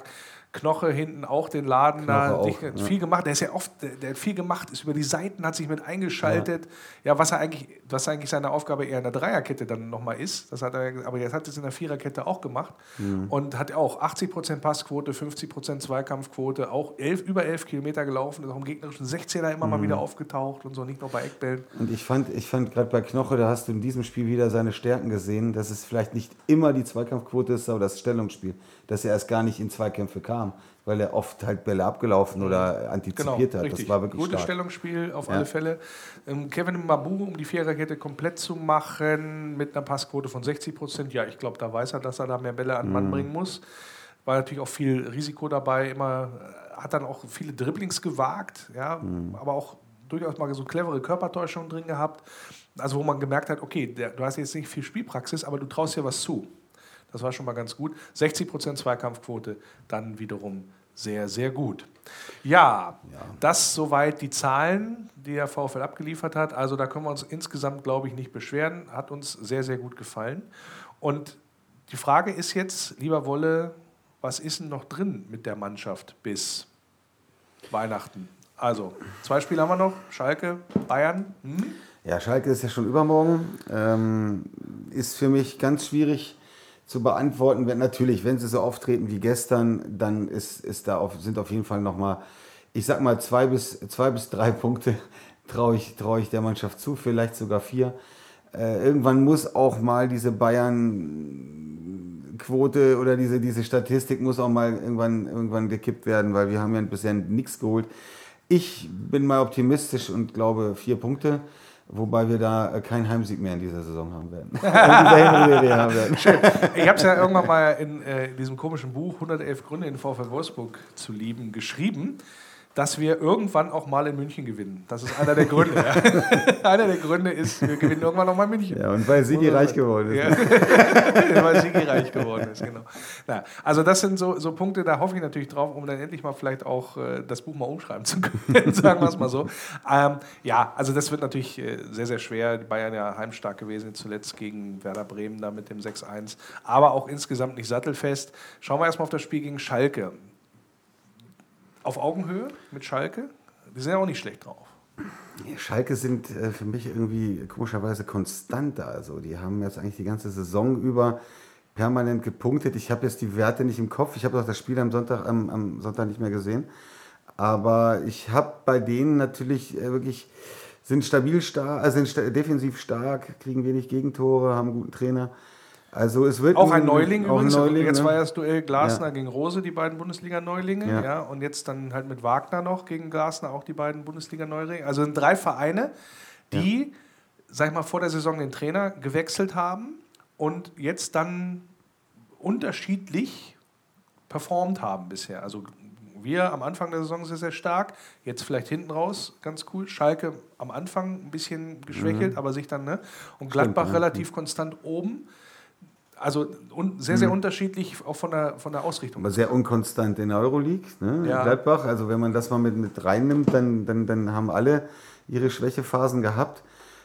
Knoche hinten auch den Laden Knoche da auch, sich, ja. viel gemacht. Der ist ja oft, der, der hat viel gemacht, ist über die Seiten, hat sich mit eingeschaltet. Ja, ja was er eigentlich, was eigentlich seine Aufgabe eher in der Dreierkette dann nochmal ist. Das hat er, aber er hat es in der Viererkette auch gemacht mhm. und hat auch achtzig Prozent Passquote, fünfzig Prozent Zweikampfquote, auch elf, über elf Kilometer gelaufen, ist auch im gegnerischen sechzehner immer mhm. mal wieder aufgetaucht und so, nicht nur bei Eckbällen. Und ich fand, ich fand gerade bei Knoche, da hast du in diesem Spiel wieder seine Stärken gesehen, dass es vielleicht nicht immer die Zweikampfquote ist, aber das Stellungsspiel, dass er erst gar nicht in Zweikämpfe kam, weil er oft halt Bälle abgelaufen oder antizipiert genau, hat. Richtig. Das war wirklich Gutes stark. Stellungsspiel auf ja. alle Fälle. Ähm, Kevin Mabou, um die Viererkette komplett zu machen, mit einer Passquote von sechzig Prozent. Ja, ich glaube, da weiß er, dass er da mehr Bälle an den Mann Mhm. bringen muss. War natürlich auch viel Risiko dabei, immer, hat dann auch viele Dribblings gewagt, ja, mhm. aber auch durchaus mal so clevere Körpertäuschungen drin gehabt. Also wo man gemerkt hat, okay, der, du hast jetzt nicht viel Spielpraxis, aber du traust dir was zu. Das war schon mal ganz gut. sechzig Prozent Zweikampfquote, dann wiederum sehr, sehr gut. Ja, ja, das soweit die Zahlen, die der VfL abgeliefert hat. Also da können wir uns insgesamt, glaube ich, nicht beschweren. Hat uns sehr, sehr gut gefallen. Und die Frage ist jetzt, lieber Wolle, was ist denn noch drin mit der Mannschaft bis Weihnachten? Also, zwei Spiele haben wir noch. Schalke, Bayern. Hm? Ja, Schalke ist ja schon übermorgen. Ähm, ist für mich ganz schwierig zu beantworten. Wenn, natürlich, wenn sie so auftreten wie gestern, dann ist, ist da auf, sind auf jeden Fall nochmal, ich sag mal, zwei bis, zwei bis drei Punkte traue ich, trau ich der Mannschaft zu, vielleicht sogar vier. Äh, irgendwann muss auch mal diese Bayern-Quote oder diese, diese Statistik muss auch mal irgendwann, irgendwann gekippt werden, weil wir haben ja bisher nichts geholt. Ich bin mal optimistisch und glaube vier Punkte. Wobei wir da keinen Heimsieg mehr in dieser Saison haben werden. in dieser Hinrunde haben werden. Schön. Ich habe es ja irgendwann mal in, äh, in diesem komischen Buch hundertelf Gründe, den VfL Wolfsburg zu lieben, geschrieben, dass wir irgendwann auch mal in München gewinnen. Das ist einer der Gründe. Ja. Einer der Gründe ist, wir gewinnen irgendwann noch mal in München. Ja, und weil Sigi reich geworden ist. Ja. Weil Sigi reich geworden ist, genau. Na, also das sind so, so Punkte, da hoffe ich natürlich drauf, um dann endlich mal vielleicht auch äh, das Buch mal umschreiben zu können, sagen wir es mal so. Ähm, ja, also das wird natürlich äh, sehr, sehr schwer. Die Bayern ja heimstark gewesen, zuletzt gegen Werder Bremen da mit dem sechs eins. Aber auch insgesamt nicht sattelfest. Schauen wir erstmal auf das Spiel gegen Schalke. Auf Augenhöhe mit Schalke? Die sind ja auch nicht schlecht drauf. Schalke sind äh, für mich irgendwie komischerweise konstanter. Also die haben jetzt eigentlich die ganze Saison über permanent gepunktet. Ich habe jetzt die Werte nicht im Kopf. Ich habe auch das Spiel am Sonntag, am, am Sonntag nicht mehr gesehen. Aber ich habe bei denen natürlich äh, wirklich, sind stabil stark, also sind sta- defensiv stark, kriegen wenig Gegentore, haben einen guten Trainer. Also es wird auch ein Neuling auch übrigens. Ein Neuling, jetzt ne? war ja das Duell Glasner ja. gegen Rose, die beiden Bundesliga-Neulinge. Ja. Ja, und jetzt dann halt mit Wagner noch gegen Glasner auch die beiden Bundesliga-Neulinge. Also sind drei Vereine, die, ja. sag ich mal, vor der Saison den Trainer gewechselt haben und jetzt dann unterschiedlich performt haben bisher. Also wir am Anfang der Saison sehr, sehr stark, jetzt vielleicht hinten raus, ganz cool. Schalke am Anfang ein bisschen geschwächelt, mhm. aber sich dann, ne? Und Gladbach Stimmt, relativ ja. konstant oben. Also un- sehr, sehr mhm. unterschiedlich auch von der, von der Ausrichtung. Aber sehr unkonstant in der Euroleague, ne? Ja. Gladbach. Also wenn man das mal mit, mit reinnimmt, dann, dann, dann haben alle ihre Schwächephasen gehabt.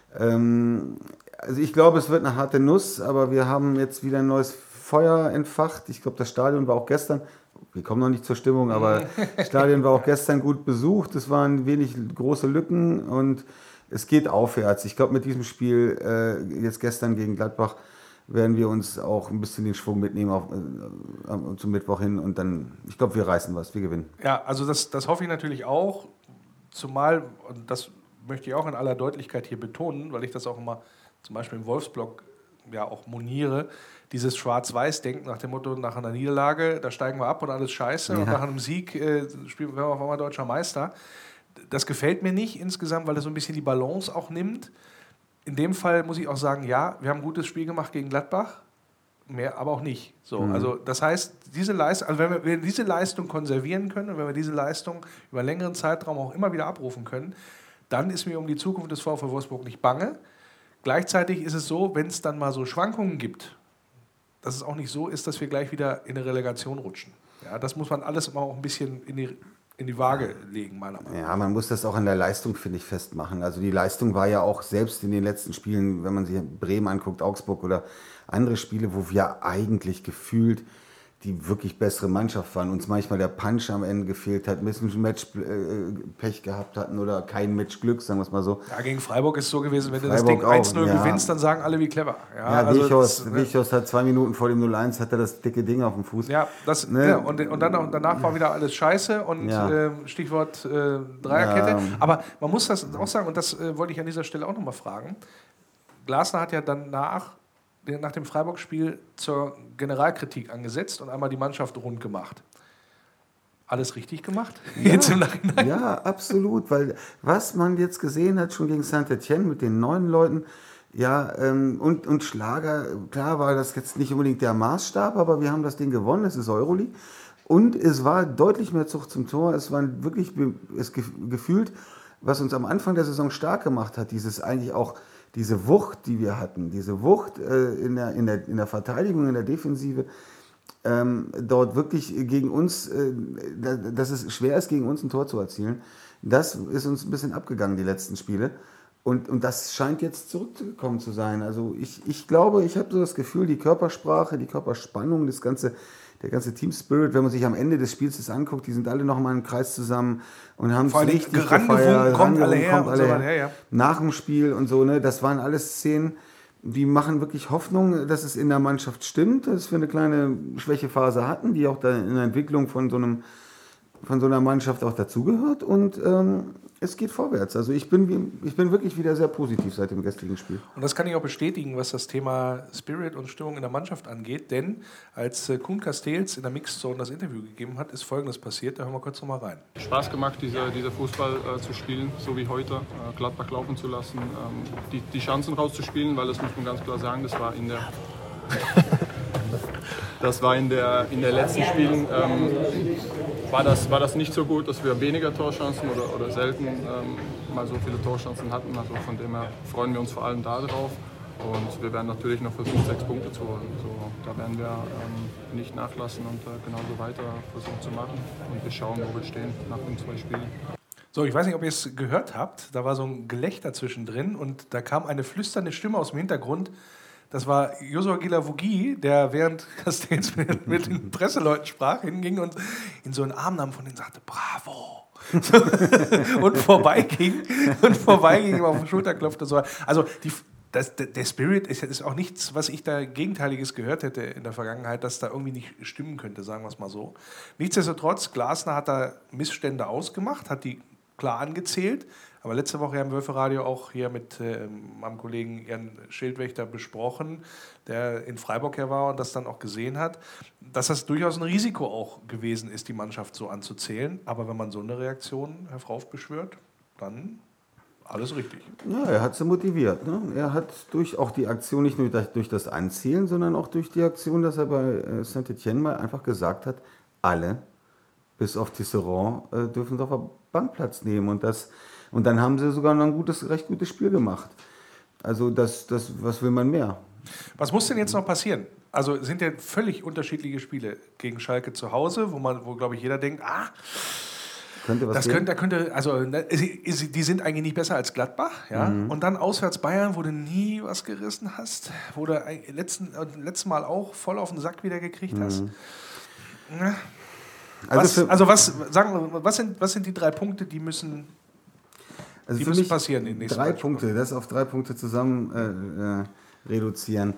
Ähm, also ich glaube, es wird eine harte Nuss, aber wir haben jetzt wieder ein neues Feuer entfacht. Ich glaube, das Stadion war auch gestern, wir kommen noch nicht zur Stimmung, aber das Stadion war auch gestern gut besucht. Es waren wenig große Lücken und es geht aufwärts. Ich glaube, mit diesem Spiel äh, jetzt gestern gegen Gladbach werden wir uns auch ein bisschen den Schwung mitnehmen auf, äh, zum Mittwoch hin und dann, ich glaube, wir reißen was, wir gewinnen. Ja, also das, das hoffe ich natürlich auch, zumal, und das möchte ich auch in aller Deutlichkeit hier betonen, weil ich das auch immer zum Beispiel im Wolfsblog ja auch moniere, dieses Schwarz-Weiß-Denken nach dem Motto, nach einer Niederlage, da steigen wir ab und alles scheiße ja. und nach einem Sieg äh, spielen wir auf einmal deutscher Meister. Das gefällt mir nicht insgesamt, weil das so ein bisschen die Balance auch nimmt. In dem Fall muss ich auch sagen, ja, wir haben ein gutes Spiel gemacht gegen Gladbach, mehr aber auch nicht. So, mhm. Also das heißt, diese Leistung, also wenn wir, wenn wir diese Leistung konservieren können und wenn wir diese Leistung über einen längeren Zeitraum auch immer wieder abrufen können, dann ist mir um die Zukunft des VfL Wolfsburg nicht bange. Gleichzeitig ist es so, wenn es dann mal so Schwankungen gibt, dass es auch nicht so ist, dass wir gleich wieder in eine Relegation rutschen. Ja, das muss man alles immer auch ein bisschen in die in die Waage legen, meiner Meinung nach. Ja, man muss das auch an der Leistung, finde ich, festmachen. Also die Leistung war ja auch selbst in den letzten Spielen, wenn man sich Bremen anguckt, Augsburg oder andere Spiele, wo wir eigentlich gefühlt die wirklich bessere Mannschaft waren. Uns manchmal der Punch am Ende gefehlt hat, ein bisschen Match-Pech gehabt hatten oder kein Match-Glück, sagen wir es mal so. Ja, gegen Freiburg ist es so gewesen, wenn Freiburg du das Ding eins null ja. gewinnst, dann sagen alle, wie clever. Ja, ja also Wichhorst, das, Wichhorst hat zwei Minuten vor dem null eins, hat er das dicke Ding auf dem Fuß. Ja, das, ne? ja und, und, dann, und danach war wieder alles scheiße und ja. äh, Stichwort äh, Dreierkette. Ja. Aber man muss das auch sagen, und das äh, wollte ich an dieser Stelle auch nochmal fragen. Glasner hat ja danach, nach dem Freiburg-Spiel zur Generalkritik angesetzt und einmal die Mannschaft rund gemacht. Alles richtig gemacht? Ja, jetzt im Nachhinein? Ja, absolut, weil was man jetzt gesehen hat, schon gegen Saint-Etienne mit den neuen Leuten, ja, ähm, und, und Schlager, klar war das jetzt nicht unbedingt der Maßstab, aber wir haben das Ding gewonnen, es ist Euroleague. Und es war deutlich mehr Zug zum Tor, es war wirklich es gefühlt, was uns am Anfang der Saison stark gemacht hat, dieses eigentlich auch, diese Wucht, die wir hatten, diese Wucht äh, in, der, in, der, in der Verteidigung, in der Defensive, ähm, dort wirklich gegen uns, äh, dass es schwer ist, gegen uns ein Tor zu erzielen, das ist uns ein bisschen abgegangen, die letzten Spiele. Und, und das scheint jetzt zurückgekommen zu sein. Also ich, ich glaube, ich habe so das Gefühl, die Körpersprache, die Körperspannung, das ganze, der ganze Team-Spirit, wenn man sich am Ende des Spiels das anguckt, die sind alle noch mal im Kreis zusammen und haben es richtig gefeiert. Kommt alle her, kommt alle her. her ja. Nach dem Spiel und so, ne, das waren alles Szenen, die machen wirklich Hoffnung, dass es in der Mannschaft stimmt, dass wir eine kleine Schwächephase hatten, die auch da in der Entwicklung von so einem von so einer Mannschaft auch dazugehört und ähm, es geht vorwärts. Also ich bin, ich bin wirklich wieder sehr positiv seit dem gestrigen Spiel. Und das kann ich auch bestätigen, was das Thema Spirit und Stimmung in der Mannschaft angeht, denn als äh, Kuhn Castells in der Mixzone das Interview gegeben hat, ist Folgendes passiert, da hören wir kurz noch mal rein. Spaß gemacht, dieser, dieser Fußball äh, zu spielen, so wie heute, äh, Gladbach laufen zu lassen, ähm, die, die Chancen rauszuspielen, weil das muss man ganz klar sagen, das war in der... Das war in der, in der letzten Spielen, ähm, war, das, war das nicht so gut, dass wir weniger Torchancen oder, oder selten ähm, mal so viele Torchancen hatten. Also von dem her freuen wir uns vor allem darauf. Und wir werden natürlich noch versuchen, sechs Punkte zu holen. So, da werden wir ähm, nicht nachlassen und äh, genauso weiter versuchen zu machen. Und wir schauen, wo wir stehen nach den zwei Spielen. So, ich weiß nicht, ob ihr es gehört habt. Da war so ein Gelächter zwischendrin und da kam eine flüsternde Stimme aus dem Hintergrund. Das war Josua Guilavogui, der während Castells mit, mit den Presseleuten sprach, hinging und in so einen Arm nahm von denen sagte, bravo. und vorbeiging und vorbeiging, ihm auf die Schulter klopfte. So. Also die, das, der Spirit ist, ist auch nichts, was ich da Gegenteiliges gehört hätte in der Vergangenheit, dass da irgendwie nicht stimmen könnte, sagen wir es mal so. Nichtsdestotrotz, Glasner hat da Missstände ausgemacht, hat die klar angezählt. Aber letzte Woche im Wölferadio auch hier mit äh, meinem Kollegen Jan Schildwächter besprochen, der in Freiburg ja war und das dann auch gesehen hat, dass das durchaus ein Risiko auch gewesen ist, die Mannschaft so anzuzählen. Aber wenn man so eine Reaktion, Herr Frauf, beschwört, dann alles richtig. Ja, er hat sie motiviert. Ne? Er hat durch auch die Aktion, nicht nur durch das Anzählen, sondern auch durch die Aktion, dass er bei äh, Saint-Etienne mal einfach gesagt hat, alle, bis auf Tisserand, äh, dürfen doch auf Bank Platz nehmen. Und das Und dann haben sie sogar noch ein gutes, recht gutes Spiel gemacht. Also das, das, was will man mehr? Was muss denn jetzt noch passieren? Also sind ja völlig unterschiedliche Spiele gegen Schalke zu Hause, wo man, wo glaube ich jeder denkt, ah, könnte was das könnte, könnte, also ne, die sind eigentlich nicht besser als Gladbach, ja. Mhm. Und dann auswärts Bayern, wo du nie was gerissen hast, wo du letzten, letzten Mal auch voll auf den Sack wieder gekriegt hast. Mhm. Ja. Was, also, also was, sagen wir, was sind, was sind die drei Punkte, die müssen, also die für müssen mich passieren? In den drei Match Punkte, das auf drei Punkte zusammen äh, äh, reduzieren.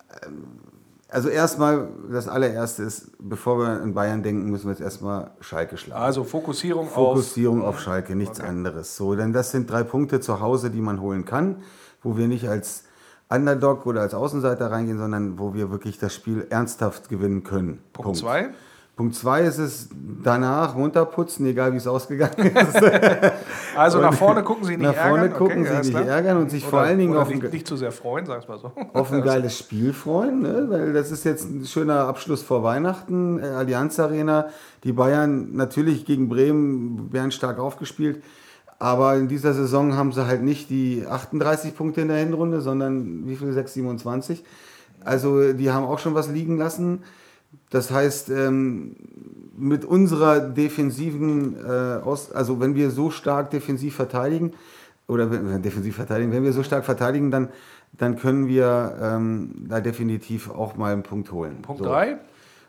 Also erstmal, das allererste ist, bevor wir in Bayern denken, müssen wir jetzt erstmal Schalke schlagen. Also Fokussierung, Fokussierung auf, auf Schalke, nichts okay. anderes. So, denn das sind drei Punkte zu Hause, die man holen kann, wo wir nicht als Underdog oder als Außenseiter reingehen, sondern wo wir wirklich das Spiel ernsthaft gewinnen können. Punkt zwei. Punkt zwei ist es danach runterputzen, egal wie es ausgegangen ist. Also nach vorne gucken Sie nicht nach ärgern. Nach vorne gucken okay, Sie ja, nicht ärgern und sich oder, vor allen Dingen auf nicht, ein, nicht zu sehr freuen, sag's mal so. auf ein geiles Spiel freuen, ne? Weil das ist jetzt ein schöner Abschluss vor Weihnachten. Äh, Allianz Arena, die Bayern natürlich gegen Bremen bärenstark aufgespielt, aber in dieser Saison haben sie halt nicht die achtunddreißig Punkte in der Hinrunde, sondern wie viel, sechs, siebenundzwanzig. Also die haben auch schon was liegen lassen. Das heißt, ähm, mit unserer defensiven, äh, Aus, also wenn wir so stark defensiv verteidigen, oder wenn wir defensiv verteidigen, wenn wir so stark verteidigen, dann, dann können wir ähm, da definitiv auch mal einen Punkt holen. Punkt so. drei?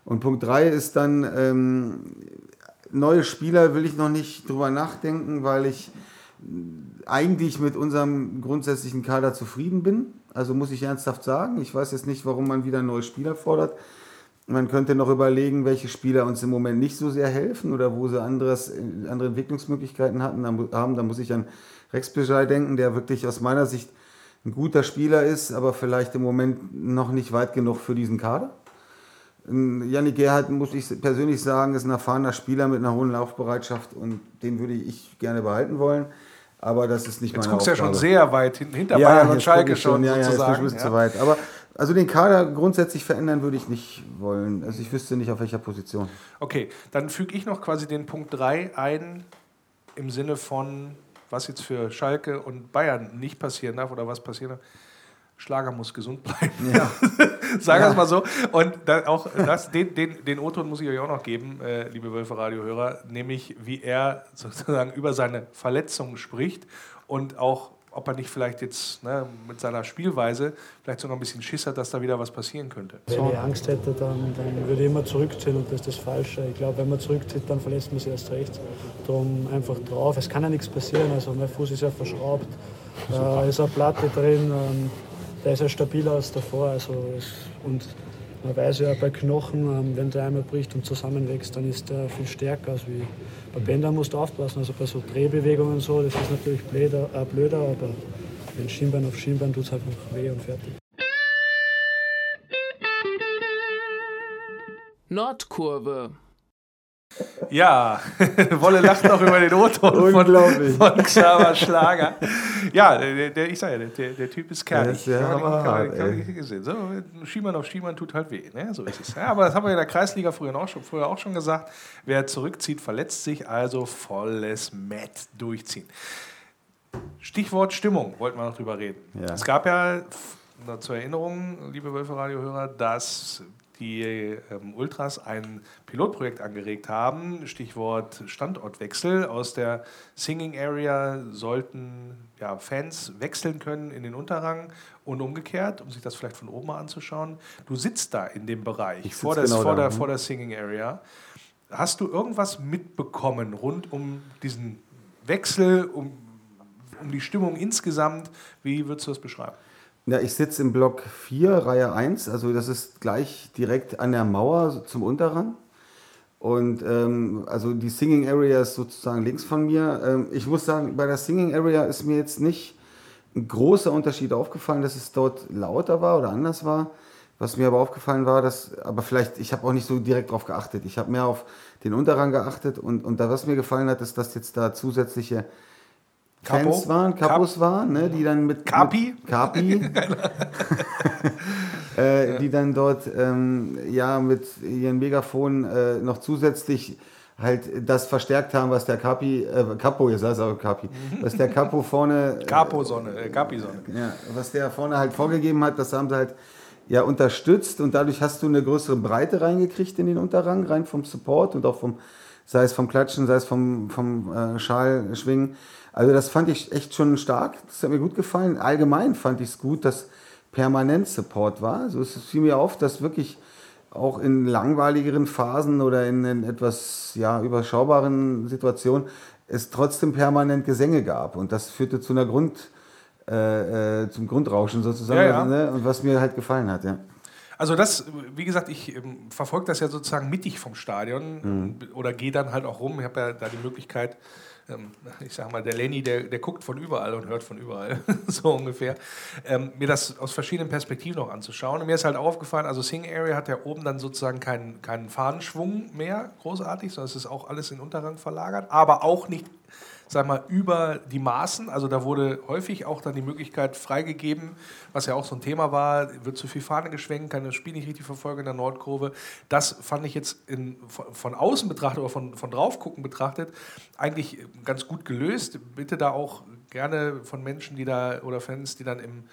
Und Punkt drei ist dann, ähm, neue Spieler will ich noch nicht drüber nachdenken, weil ich eigentlich mit unserem grundsätzlichen Kader zufrieden bin. Also muss ich ernsthaft sagen, ich weiß jetzt nicht, warum man wieder neue Spieler fordert. Man könnte noch überlegen, welche Spieler uns im Moment nicht so sehr helfen oder wo sie anderes, andere Entwicklungsmöglichkeiten hatten, haben. Da muss ich an Rex Bejai denken, der wirklich aus meiner Sicht ein guter Spieler ist, aber vielleicht im Moment noch nicht weit genug für diesen Kader. Yannick Gerhardt, muss ich persönlich sagen, ist ein erfahrener Spieler mit einer hohen Laufbereitschaft und den würde ich gerne behalten wollen. Aber das ist nicht jetzt meine Aufgabe. Jetzt guckst du ja schon sehr weit hin, hinter ja, Bayern und Schalke schon, ja, sozusagen. Ja, jetzt ist ein bisschen zu weit. Aber also den Kader grundsätzlich verändern würde ich nicht wollen. Also ich wüsste nicht, auf welcher Position. Okay, dann füge ich noch quasi den Punkt drei ein im Sinne von, was jetzt für Schalke und Bayern nicht passieren darf oder was passieren darf. Schlager muss gesund bleiben. Ja. Sagen wir ja. es mal so. Und dann auch das, den, den, den O-Ton muss ich euch auch noch geben, äh, liebe Wölfe-Radio-Hörer, nämlich wie er sozusagen über seine Verletzungen spricht und auch, ob er nicht vielleicht jetzt ne, mit seiner Spielweise vielleicht sogar ein bisschen Schiss hat, dass da wieder was passieren könnte. Wenn ich Angst hätte, dann, dann würde ich immer zurückziehen und das ist das Falsche. Ich glaube, wenn man zurückzieht, dann verlässt man sich erst recht. Darum einfach drauf. Es kann ja nichts passieren. Also mein Fuß ist ja verschraubt, da äh, ist eine Platte drin. Ähm, Der ist ja stabiler als davor. Also es, und man weiß ja bei Knochen, wenn der einmal bricht und zusammenwächst, dann ist der viel stärker. Also wie bei Bändern musst du aufpassen. Also bei so Drehbewegungen und so, das ist natürlich blöder, äh, blöder aber wenn Schienbein auf Schienbein tut es einfach weh und fertig. Nordkurve. Ja, Wolle lacht noch über den O-Ton von, von Xaver Schlager. Ja, der, der, ich sage ja, der, der Typ ist kernig. Der ist ja hart, gesehen. So, Schiemann auf Schiemann tut halt weh, ne? So ist es. Ja, aber das haben wir in der Kreisliga früher auch, schon, früher auch schon gesagt. Wer zurückzieht, verletzt sich, also volles Met durchziehen. Stichwort Stimmung, wollten wir noch drüber reden. Ja. Es gab ja, zur Erinnerung, liebe Wölfe-Radio-Hörer, dass die ähm, Ultras ein Pilotprojekt angeregt haben, Stichwort Standortwechsel. Aus der Singing Area sollten ja, Fans wechseln können in den Unterrang und umgekehrt, um sich das vielleicht von oben mal anzuschauen. Du sitzt da in dem Bereich, vor, das, genau vor, der, vor der Singing Area. Hast du irgendwas mitbekommen rund um diesen Wechsel, um, um die Stimmung insgesamt? Wie würdest du das beschreiben? Ja, ich sitze im Block vier, Reihe eins, also das ist gleich direkt an der Mauer zum Unterrang. Und ähm, also die Singing Area ist sozusagen links von mir. Ähm, ich muss sagen, bei der Singing Area ist mir jetzt nicht ein großer Unterschied aufgefallen, dass es dort lauter war oder anders war. Was mir aber aufgefallen war, dass, aber vielleicht, ich habe auch nicht so direkt darauf geachtet. Ich habe mehr auf den Unterrang geachtet und, und da, was mir gefallen hat, ist, dass jetzt da zusätzliche Capo? Fans waren, Kapos Cap waren, ne, die dann mit... Kapi? Mit Kapi. äh, die dann dort ähm, ja, mit ihren Megafonen äh, noch zusätzlich halt das verstärkt haben, was der Kapi, äh, Capo, jetzt heißt auch Kapi, was der Capo vorne... Capo-Sonne, äh, Kapi-Sonne. Ja, was der vorne halt vorgegeben hat, das haben sie halt ja unterstützt und dadurch hast du eine größere Breite reingekriegt in den Unterrang, rein vom Support und auch vom, sei es vom Klatschen, sei es vom, vom äh, Schalschwingen. Also das fand ich echt schon stark, das hat mir gut gefallen. Allgemein fand ich es gut, dass permanent Support war. Also es fiel mir auf, dass wirklich auch in langweiligeren Phasen oder in, in etwas ja, überschaubaren Situationen es trotzdem permanent Gesänge gab. Und das führte zu einer Grund, äh, äh, zum Grundrauschen sozusagen, ja, ja. Ne? Und was mir halt gefallen hat. Ja. Also das, wie gesagt, ich ähm, verfolge das ja sozusagen mittig vom Stadion mhm. oder gehe dann halt auch rum. Ich habe ja da die Möglichkeit, ähm, ich sag mal, der Lenny, der, der guckt von überall und hört von überall, so ungefähr, ähm, mir das aus verschiedenen Perspektiven noch anzuschauen. Und mir ist halt auch aufgefallen, also Singing Area hat ja oben dann sozusagen keinen, keinen Fahnenschwung mehr, großartig, sondern es ist auch alles in den Unterrang verlagert, aber auch nicht, sag mal, über die Maßen. Also da wurde häufig auch dann die Möglichkeit freigegeben, was ja auch so ein Thema war, wird zu viel Fahne geschwenkt, kann das Spiel nicht richtig verfolgen in der Nordkurve. Das fand ich jetzt in, von außen betrachtet oder von, von drauf gucken betrachtet eigentlich ganz gut gelöst. Bitte da auch gerne von Menschen, die da oder Fans, die dann im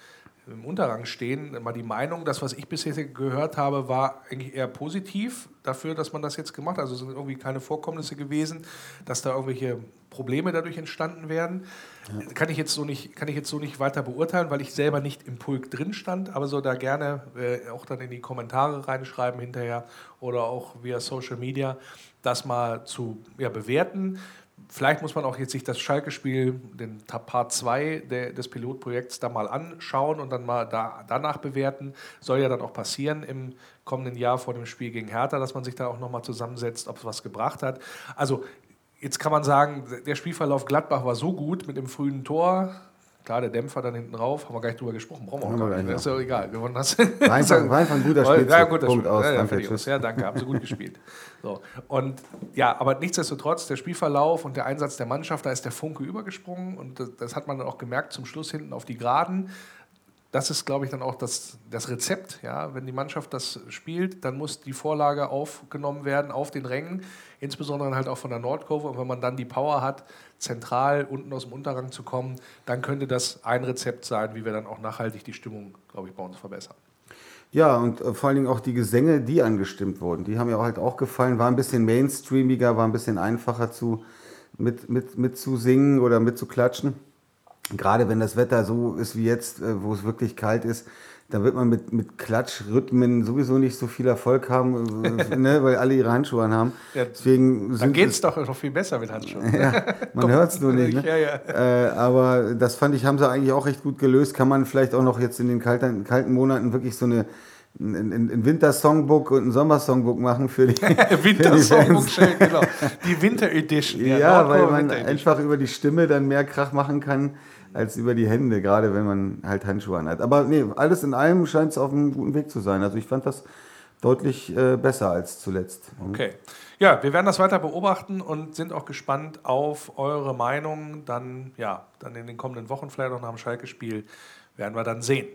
im Unterrang stehen, mal die Meinung, das, was ich bisher gehört habe, war eigentlich eher positiv dafür, dass man das jetzt gemacht hat. Also es sind irgendwie keine Vorkommnisse gewesen, dass da irgendwelche Probleme dadurch entstanden wären. Ja. Kann ich jetzt so nicht, kann ich jetzt so nicht weiter beurteilen, weil ich selber nicht im Pulk drin stand, aber so da gerne äh, auch dann in die Kommentare reinschreiben hinterher oder auch via Social Media, das mal zu ja, bewerten. Vielleicht muss man auch jetzt sich das Schalke-Spiel, den Part zwei des Pilotprojekts, da mal anschauen und dann mal da, danach bewerten. Soll ja dann auch passieren im kommenden Jahr vor dem Spiel gegen Hertha, dass man sich da auch nochmal zusammensetzt, ob es was gebracht hat. Also jetzt kann man sagen, der Spielverlauf Gladbach war so gut mit dem frühen Tor. Klar, der Dämpfer dann hinten rauf, haben wir gar nicht drüber gesprochen, brauchen wir auch gar nicht. Das ist ja egal, gewonnen hast. War einfach, war einfach ein guter Spiel. Ja, gut, das Punkt aus. Ja, ja, danke, tschüss. Ja, danke, haben sie gut gespielt. So. Und ja, aber nichtsdestotrotz, der Spielverlauf und der Einsatz der Mannschaft, da ist der Funke übergesprungen und das, das hat man dann auch gemerkt zum Schluss hinten auf die Geraden. Das ist, glaube ich, dann auch das, das Rezept. Ja? Wenn die Mannschaft das spielt, dann muss die Vorlage aufgenommen werden auf den Rängen, insbesondere halt auch von der Nordkurve. Und wenn man dann die Power hat, zentral unten aus dem Unterrang zu kommen, dann könnte das ein Rezept sein, wie wir dann auch nachhaltig die Stimmung, glaube ich, bei uns verbessern. Ja, und äh, vor allen Dingen auch die Gesänge, die angestimmt wurden, die haben ja halt auch gefallen, war ein bisschen mainstreamiger, war ein bisschen einfacher zu, mit, mit, mit zu singen oder mit zu klatschen. Gerade wenn das Wetter so ist wie jetzt, wo es wirklich kalt ist, da wird man mit, mit Klatschrhythmen sowieso nicht so viel Erfolg haben, ne, weil alle ihre Handschuhe anhaben. Ja, Deswegen dann geht es doch noch viel besser mit Handschuhen. Ja, man hört es nur nicht. Ne? Ja, ja. Äh, aber das fand ich, haben sie eigentlich auch recht gut gelöst. Kann man vielleicht auch noch jetzt in den kalten, kalten Monaten wirklich so eine ein, ein Winter-Songbook und ein Sommer-Songbook machen für die Winter-Songbook, genau. Die Winter-Edition. Ja, ja weil man einfach über die Stimme dann mehr Krach machen kann als über die Hände, gerade wenn man halt Handschuhe anhat. Aber nee, alles in allem scheint es auf einem guten Weg zu sein. Also ich fand das deutlich äh, besser als zuletzt. Okay. Ja, wir werden das weiter beobachten und sind auch gespannt auf eure Meinung. Dann, ja, dann in den kommenden Wochen, vielleicht auch nach dem Schalke-Spiel, werden wir dann sehen.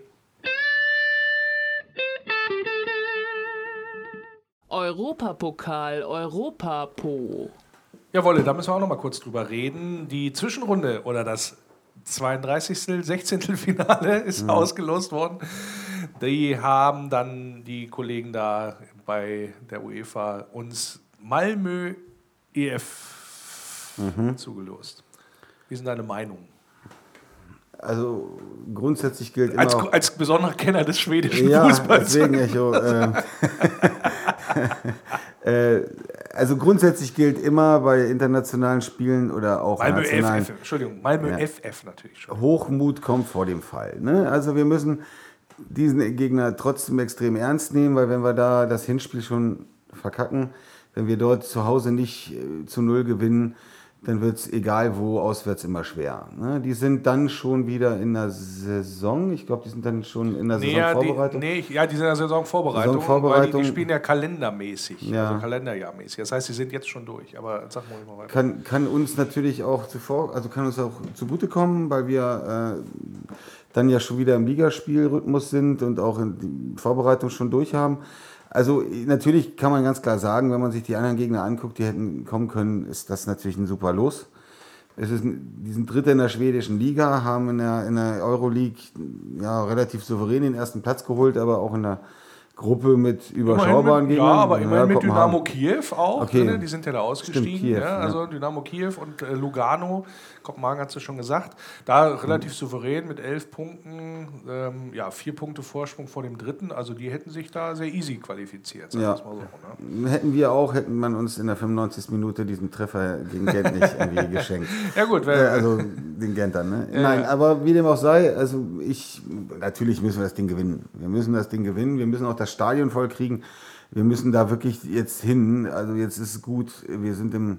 Europapokal, Europapo. Ja, Wolle, da müssen wir auch noch mal kurz drüber reden. Die Zwischenrunde oder das zweiunddreißigste Sechzehntelfinale ist mhm. ausgelost worden. Die haben dann die Kollegen da bei der UEFA uns Malmö E F mhm. zugelost. Wie sind deine Meinungen? Also grundsätzlich gilt immer... Als, auch, als besonderer Kenner des schwedischen ja, Fußballs. Deswegen, Echo. Äh, äh, also grundsätzlich gilt immer bei internationalen Spielen oder auch Malmö nationalen... F F, Entschuldigung, Malmö ja, F F natürlich schon. Hochmut kommt vor dem Fall. Ne? Also wir müssen diesen Gegner trotzdem extrem ernst nehmen, weil wenn wir da das Hinspiel schon verkacken, wenn wir dort zu Hause nicht äh, zu Null gewinnen, dann wird es egal wo, auswärts immer schwer. Ne? Die sind dann schon wieder in der Saison. Ich glaube, die sind dann schon in der nee, Saisonvorbereitung. Die, nee, ja, die sind in der Saisonvorbereitung. Saisonvorbereitung. Weil die, die spielen ja kalendermäßig, ja. also kalenderjahrmäßig. Das heißt, sie sind jetzt schon durch. Aber sag mal mal weiter. Kann, kann uns natürlich auch zuvor, also kann uns auch zugutekommen, weil wir äh, dann ja schon wieder im Ligaspielrhythmus sind und auch in die Vorbereitung schon durch haben. Also natürlich kann man ganz klar sagen, wenn man sich die anderen Gegner anguckt, die hätten kommen können, ist das natürlich ein super Los. Es ist ein, die sind Dritte in der schwedischen Liga, haben in der, in der Euroleague ja, relativ souverän den ersten Platz geholt, aber auch in der Gruppe mit überschaubaren mit, Gegnern. Ja, aber immerhin ja, mit Dynamo Kiew auch. Okay. Drin, die sind ja da ausgestiegen. Stimmt, Kiew, ja, also Dynamo Kiew und äh, Lugano, Kopenhagen hat es schon gesagt, da relativ mhm. souverän mit elf Punkten, ähm, ja, vier Punkte Vorsprung vor dem Dritten. Also die hätten sich da sehr easy qualifiziert. Sagen ja. mal so, ne? Hätten wir auch, hätten man uns in der fünfundneunzigsten Minute diesen Treffer gegen Gent nicht irgendwie geschenkt. Ja gut. Äh, also den Gentern, ne? Ja, Nein, ja. aber wie dem auch sei, also ich, natürlich müssen wir das Ding gewinnen. Wir müssen das Ding gewinnen, wir müssen auch das Stadion voll kriegen. Wir müssen da wirklich jetzt hin. Also jetzt ist es gut, wir sind im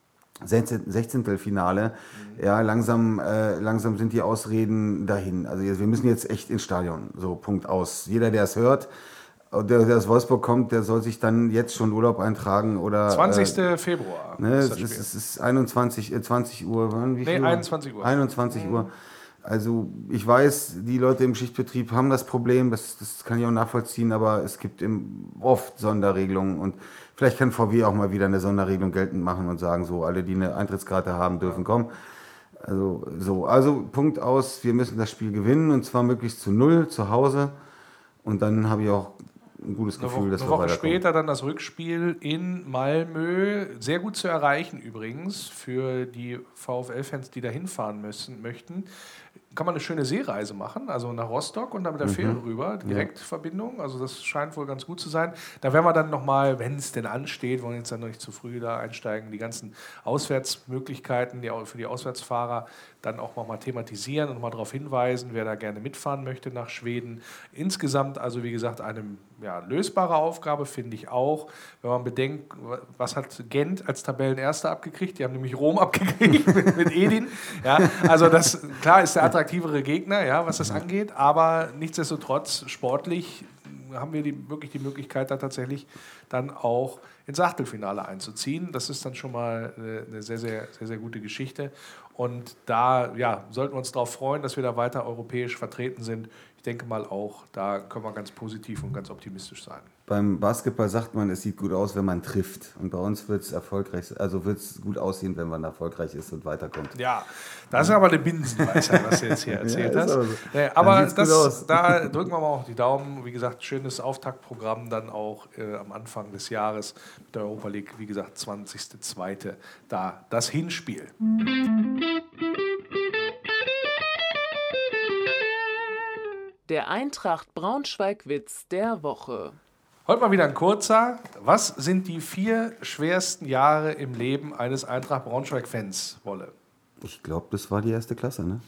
Sechzehntelfinale. Mhm. Ja, langsam, äh, langsam sind die Ausreden dahin. Also jetzt, wir müssen jetzt echt ins Stadion. So, Punkt aus. Jeder, der es hört, der, der aus Wolfsburg kommt, der soll sich dann jetzt schon Urlaub eintragen. Oder, zwanzigsten Äh, Februar. Ne, es, ist, es ist einundzwanzig, äh, zwanzig Uhr. Wann, wie nee, viel einundzwanzig Uhr. einundzwanzig Uhr. Also ich weiß, die Leute im Schichtbetrieb haben das Problem, das, das kann ich auch nachvollziehen, aber es gibt im, oft Sonderregelungen und vielleicht kann V W auch mal wieder eine Sonderregelung geltend machen und sagen, so alle, die eine Eintrittskarte haben, dürfen kommen. Also, so. also Punkt aus, wir müssen das Spiel gewinnen und zwar möglichst zu null zu Hause. Und dann habe ich auch ein gutes Gefühl, eine dass Woche, wir eine Woche weiterkommen. später dann das Rückspiel in Malmö. Sehr gut zu erreichen übrigens für die VfL-Fans, die da hinfahren müssen, möchten. Kann man eine schöne Seereise machen, also nach Rostock und dann mit der Mhm. Fähre rüber, Direktverbindung. Also das scheint wohl ganz gut zu sein. Da werden wir dann nochmal, wenn es denn ansteht, wollen jetzt dann noch nicht zu früh da einsteigen, die ganzen Auswärtsmöglichkeiten die auch für die Auswärtsfahrer dann auch nochmal thematisieren und nochmal darauf hinweisen, wer da gerne mitfahren möchte nach Schweden. Insgesamt also wie gesagt eine ja, lösbare Aufgabe, finde ich auch. Wenn man bedenkt, was hat Gent als Tabellenerster abgekriegt? Die haben nämlich Rom abgekriegt mit, mit Edin. Ja, also das, klar ist der attraktivere Gegner, ja, was das angeht, aber nichtsdestotrotz sportlich haben wir die, wirklich die Möglichkeit, da tatsächlich dann auch ins Achtelfinale einzuziehen. Das ist dann schon mal eine, eine sehr, sehr, sehr, sehr gute Geschichte. Und da ja, sollten wir uns darauf freuen, dass wir da weiter europäisch vertreten sind. Ich denke mal auch, da können wir ganz positiv und ganz optimistisch sein. Beim Basketball sagt man, es sieht gut aus, wenn man trifft. Und bei uns wird es erfolgreich, also wird es gut aussehen, wenn man erfolgreich ist und weiterkommt. Ja, das ist aber eine Binsenweisheit, was du jetzt hier erzählt Ja, hast. aber so. Nee, aber Dann sieht's gut das, aus. da drücken wir mal auch die Daumen. Wie gesagt, schönes Auftaktprogramm dann auch äh, am Anfang des Jahres mit der Europa League. Wie gesagt, zwanzigster zweiter da das Hinspiel. Der Eintracht Braunschweig-Witz der Woche. Heute mal wieder ein kurzer. Was sind die vier schwersten Jahre im Leben eines Eintracht Braunschweig-Fans, Wolle? Ich glaube, das war die erste Klasse, ne?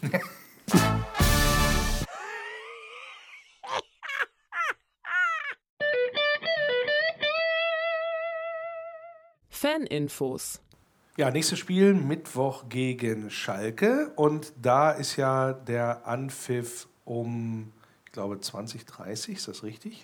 Faninfos. Ja, nächstes Spiel Mittwoch gegen Schalke und da ist ja der Anpfiff um, ich glaube, zwanzig Uhr dreißig, ist das richtig?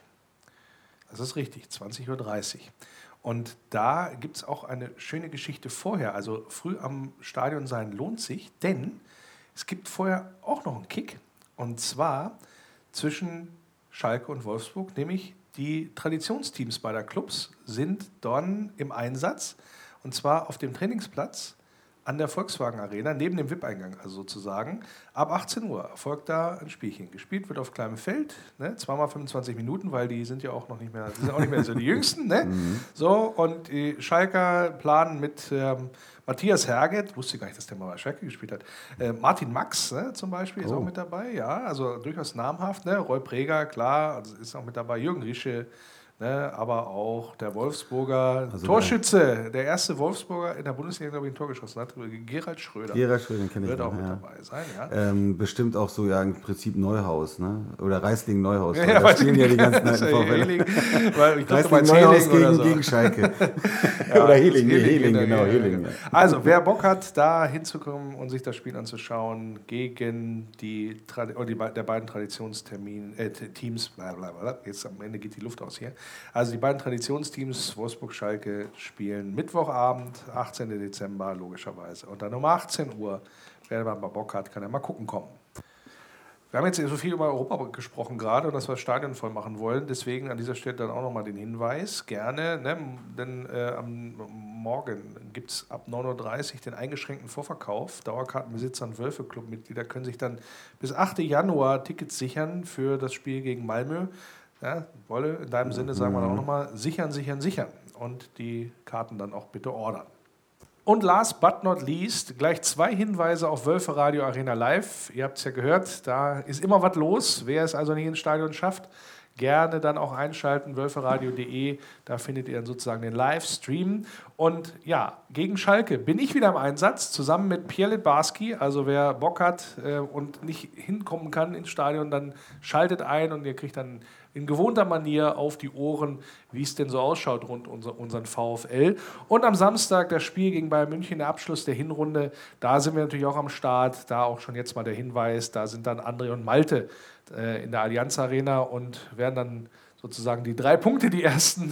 Das ist richtig, zwanzig Uhr dreißig. Und da gibt es auch eine schöne Geschichte vorher. Also früh am Stadion sein lohnt sich, denn es gibt vorher auch noch einen Kick. Und zwar zwischen Schalke und Wolfsburg, nämlich die Traditionsteams beider Clubs sind dann im Einsatz. Und zwar auf dem Trainingsplatz an der Volkswagen Arena, neben dem V I P-Eingang also sozusagen. Ab achtzehn Uhr erfolgt da ein Spielchen. Gespielt wird auf kleinem Feld, ne? zweimal fünfundzwanzig Minuten, weil die sind ja auch noch nicht mehr, die sind auch nicht mehr so die Jüngsten. Ne? Mhm. So, und die Schalker planen mit ähm, Matthias Herget, wusste gar nicht, dass der mal bei Schalke gespielt hat, äh, Martin Max ne, zum Beispiel ist oh. auch mit dabei, ja, also durchaus namhaft. Ne? Roy Preger, klar, also ist auch mit dabei, Jürgen Rische, ne, aber auch der Wolfsburger also Torschütze, der, der erste Wolfsburger in der Bundesliga, glaube ich, ein Tor geschossen hat, Gerald Schröder. Gerald Schröder, den kenne ich Wird noch, auch mit ja. dabei sein, ja. Ähm, bestimmt auch so, ja, im Prinzip Neuhaus, ne? Oder Reisling Neuhaus. Ja, ja, da spielen ja die ganzen alten Heling, weil ich Reisling Neuhaus gegen, so. gegen Schalke. Ja, oder Heling, nee, Heling, Heling, genau, ja, Heling. Ja. Also, wer Bock hat, da hinzukommen und sich das Spiel anzuschauen gegen die, oder die der beiden Traditionstermine, äh, Teams, blablabla, jetzt am Ende geht die Luft aus hier. Also die beiden Traditionsteams Wolfsburg-Schalke spielen Mittwochabend, achtzehnten Dezember, logischerweise. Und dann um achtzehn Uhr, wer mal Bock hat, kann ja mal gucken kommen. Wir haben jetzt so viel über Europa gesprochen gerade und dass wir das Stadion voll machen wollen. Deswegen an dieser Stelle dann auch nochmal den Hinweis, gerne, ne? Denn äh, am Morgen gibt es ab neun Uhr dreißig den eingeschränkten Vorverkauf. Dauerkartenbesitzer und Wölfe-Club-Mitglieder können sich dann bis achten Januar Tickets sichern für das Spiel gegen Malmö. Ja, Wolle, in deinem Sinne sagen wir dann auch nochmal, sichern, sichern, sichern. Und die Karten dann auch bitte ordern. Und last but not least, gleich zwei Hinweise auf Wölfe Radio Arena Live. Ihr habt es ja gehört, da ist immer was los. Wer es also nicht ins Stadion schafft, gerne dann auch einschalten, wölferadio punkt de. Da findet ihr dann sozusagen den Livestream. Und ja, gegen Schalke bin ich wieder im Einsatz, zusammen mit Pierre Litbarski. Also wer Bock hat äh, und nicht hinkommen kann ins Stadion, dann schaltet ein und ihr kriegt dann in gewohnter Manier auf die Ohren, wie es denn so ausschaut rund um unseren VfL. Und am Samstag das Spiel gegen Bayern München, der Abschluss der Hinrunde. Da sind wir natürlich auch am Start. Da auch schon jetzt mal der Hinweis, da sind dann André und Malte äh, in der Allianz Arena und werden dann sozusagen die drei Punkte, die ersten,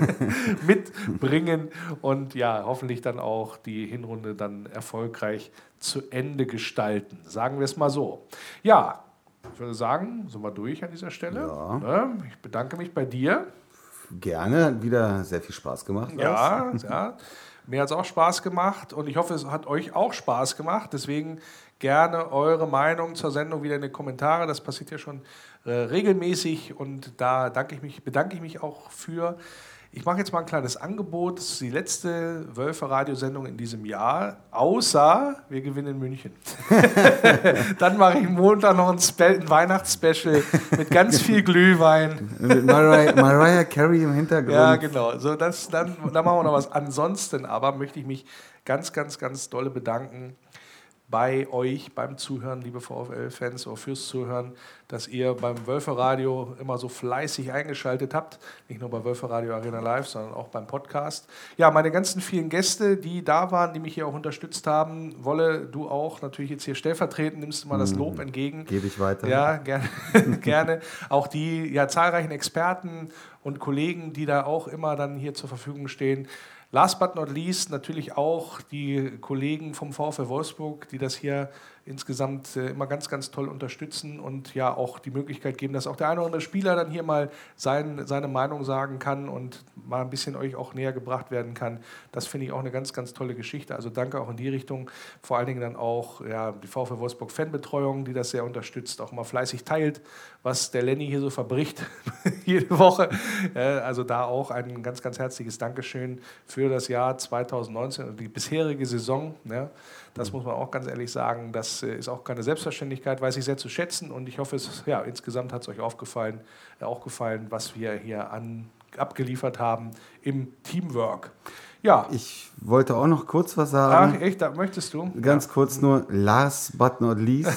mitbringen und ja, hoffentlich dann auch die Hinrunde dann erfolgreich zu Ende gestalten. Sagen wir es mal so. Ja, ich würde sagen, sind wir durch an dieser Stelle. Ja. Ich bedanke mich bei dir. Gerne, hat wieder sehr viel Spaß gemacht. Ja, ja. Mir hat es auch Spaß gemacht und ich hoffe, es hat euch auch Spaß gemacht. Deswegen gerne eure Meinung zur Sendung wieder in die Kommentare. Das passiert ja schon äh, regelmäßig und da danke ich mich, bedanke ich mich auch für. Ich mache jetzt mal ein kleines Angebot. Das ist die letzte Wölfe-Radiosendung in diesem Jahr, außer wir gewinnen in München. Dann mache ich Montag noch ein, Spe- ein Weihnachtsspecial mit ganz viel Glühwein. Mit Mariah, Mariah Carey im Hintergrund. Ja, genau. So, das, dann, dann machen wir noch was. Ansonsten aber möchte ich mich ganz, ganz, ganz dolle bedanken bei euch, beim Zuhören, liebe VfL-Fans, oder fürs Zuhören, dass ihr beim Wölfe-Radio immer so fleißig eingeschaltet habt. Nicht nur bei Wölfe-Radio Arena Live, sondern auch beim Podcast. Ja, meine ganzen vielen Gäste, die da waren, die mich hier auch unterstützt haben. Wolle, du auch natürlich jetzt hier stellvertretend, nimmst du mal das Lob entgegen. Gebe ich weiter. Ja, gerne. gerne. Auch die ja, zahlreichen Experten und Kollegen, die da auch immer dann hier zur Verfügung stehen. Last but not least natürlich auch die Kollegen vom VfL Wolfsburg, die das hier insgesamt äh, immer ganz, ganz toll unterstützen und ja auch die Möglichkeit geben, dass auch der eine oder andere Spieler dann hier mal sein, seine Meinung sagen kann und mal ein bisschen euch auch näher gebracht werden kann. Das finde ich auch eine ganz, ganz tolle Geschichte. Also danke auch in die Richtung. Vor allen Dingen dann auch ja, die VfL Wolfsburg Fanbetreuung, die das sehr unterstützt, auch mal fleißig teilt, was der Lenny hier so verbricht jede Woche. Äh, also da auch ein ganz, ganz herzliches Dankeschön für das Jahr zwanzig neunzehn und die bisherige Saison. Ja. Das muss man auch ganz ehrlich sagen, das ist auch keine Selbstverständlichkeit, weiß ich sehr zu schätzen und ich hoffe, es, ja, insgesamt hat es euch aufgefallen, äh, auch gefallen, was wir hier an, abgeliefert haben im Teamwork. Ja. Ich wollte auch noch kurz was sagen. Ach, echt, da möchtest du? Ganz ja. kurz nur, last but not least.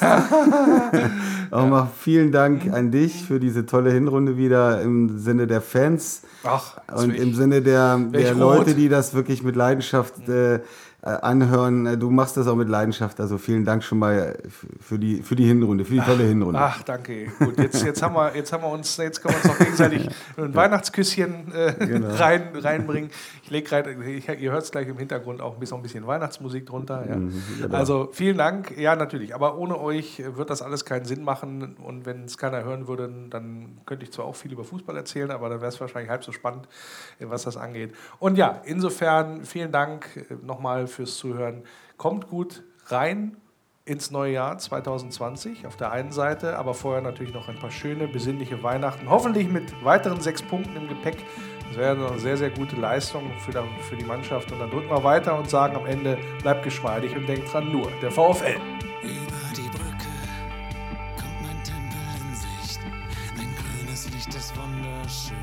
Auch mal vielen Dank an dich für diese tolle Hinrunde wieder im Sinne der Fans. Ach, und im Sinne der, der Leute, die das wirklich mit Leidenschaft äh, anhören. Du machst das auch mit Leidenschaft. Also vielen Dank schon mal für die, für die Hinrunde, für die tolle Hinrunde. Ach, danke. Gut, jetzt, jetzt, haben wir, jetzt haben wir uns, jetzt können wir uns noch gegenseitig ein Weihnachtsküsschen äh, genau. rein, reinbringen. Ich leg rein, ich, ihr hört es gleich im Hintergrund auch ein bisschen, ein bisschen Weihnachtsmusik drunter. Ja. Mhm, genau. Also vielen Dank. Ja, natürlich. Aber ohne euch wird das alles keinen Sinn machen. Und wenn es keiner hören würde, dann könnte ich zwar auch viel über Fußball erzählen, aber dann wäre es wahrscheinlich halb so spannend, was das angeht. Und ja, insofern vielen Dank nochmal fürs Zuhören. Kommt gut rein ins neue Jahr zwanzig zwanzig auf der einen Seite, aber vorher natürlich noch ein paar schöne, besinnliche Weihnachten. Hoffentlich mit weiteren sechs Punkten im Gepäck. Das wäre eine sehr, sehr gute Leistung für, der, für die Mannschaft. Und dann drücken wir weiter und sagen am Ende, bleibt geschmeidig und denkt dran, nur der VfL. Über die Brücke kommt mein Tempel in Sicht. Ein grünes Licht ist wunderschön.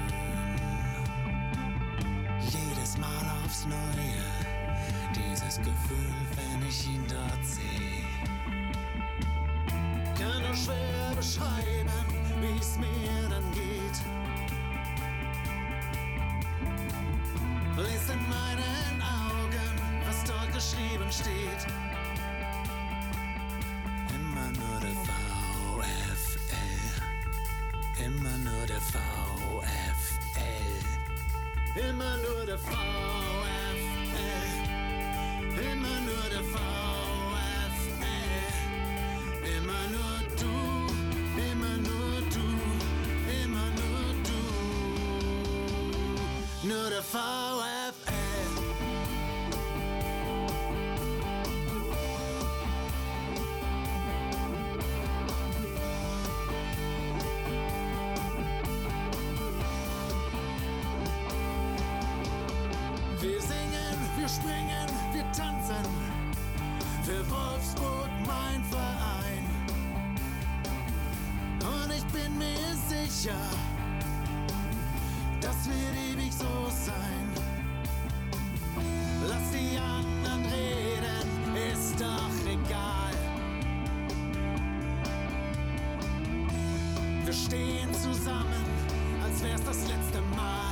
Jedes Mal aufs Neue. Dieses Gefühl, wenn ich ihn dort sehe, kann nur schwer beschreiben, wie es mir dann geht. Lies in meinen Augen, was dort geschrieben steht. Immer nur der VfL, immer nur der VfL, immer nur der VfL. Immer nur der VfL, immer nur du, immer nur du, immer nur du, nur der VfL. Wir singen, wir springen, wir tanzen, für Wolfsburg mein Verein. Und ich bin mir sicher, das wird ewig so sein. Lass die anderen reden, ist doch egal. Wir stehen zusammen, als wär's das letzte Mal.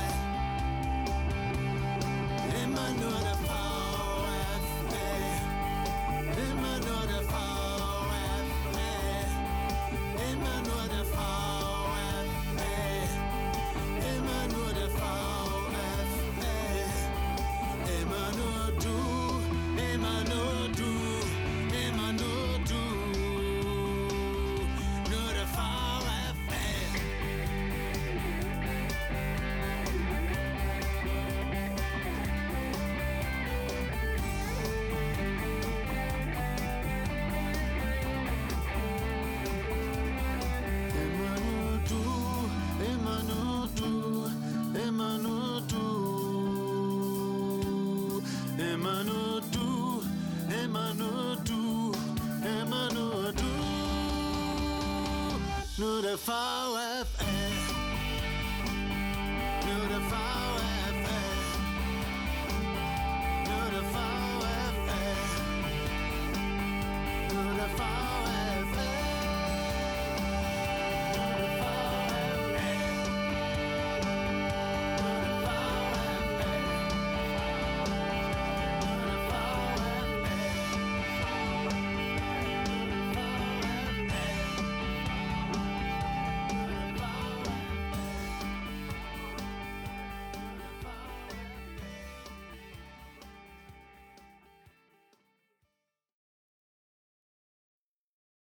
Immer nur der VfL, immer nur der VfL, immer nur der VfL, immer nur der VfL, immer nur du, immer nur du, immer nur du, nur der VfL. alle Farben.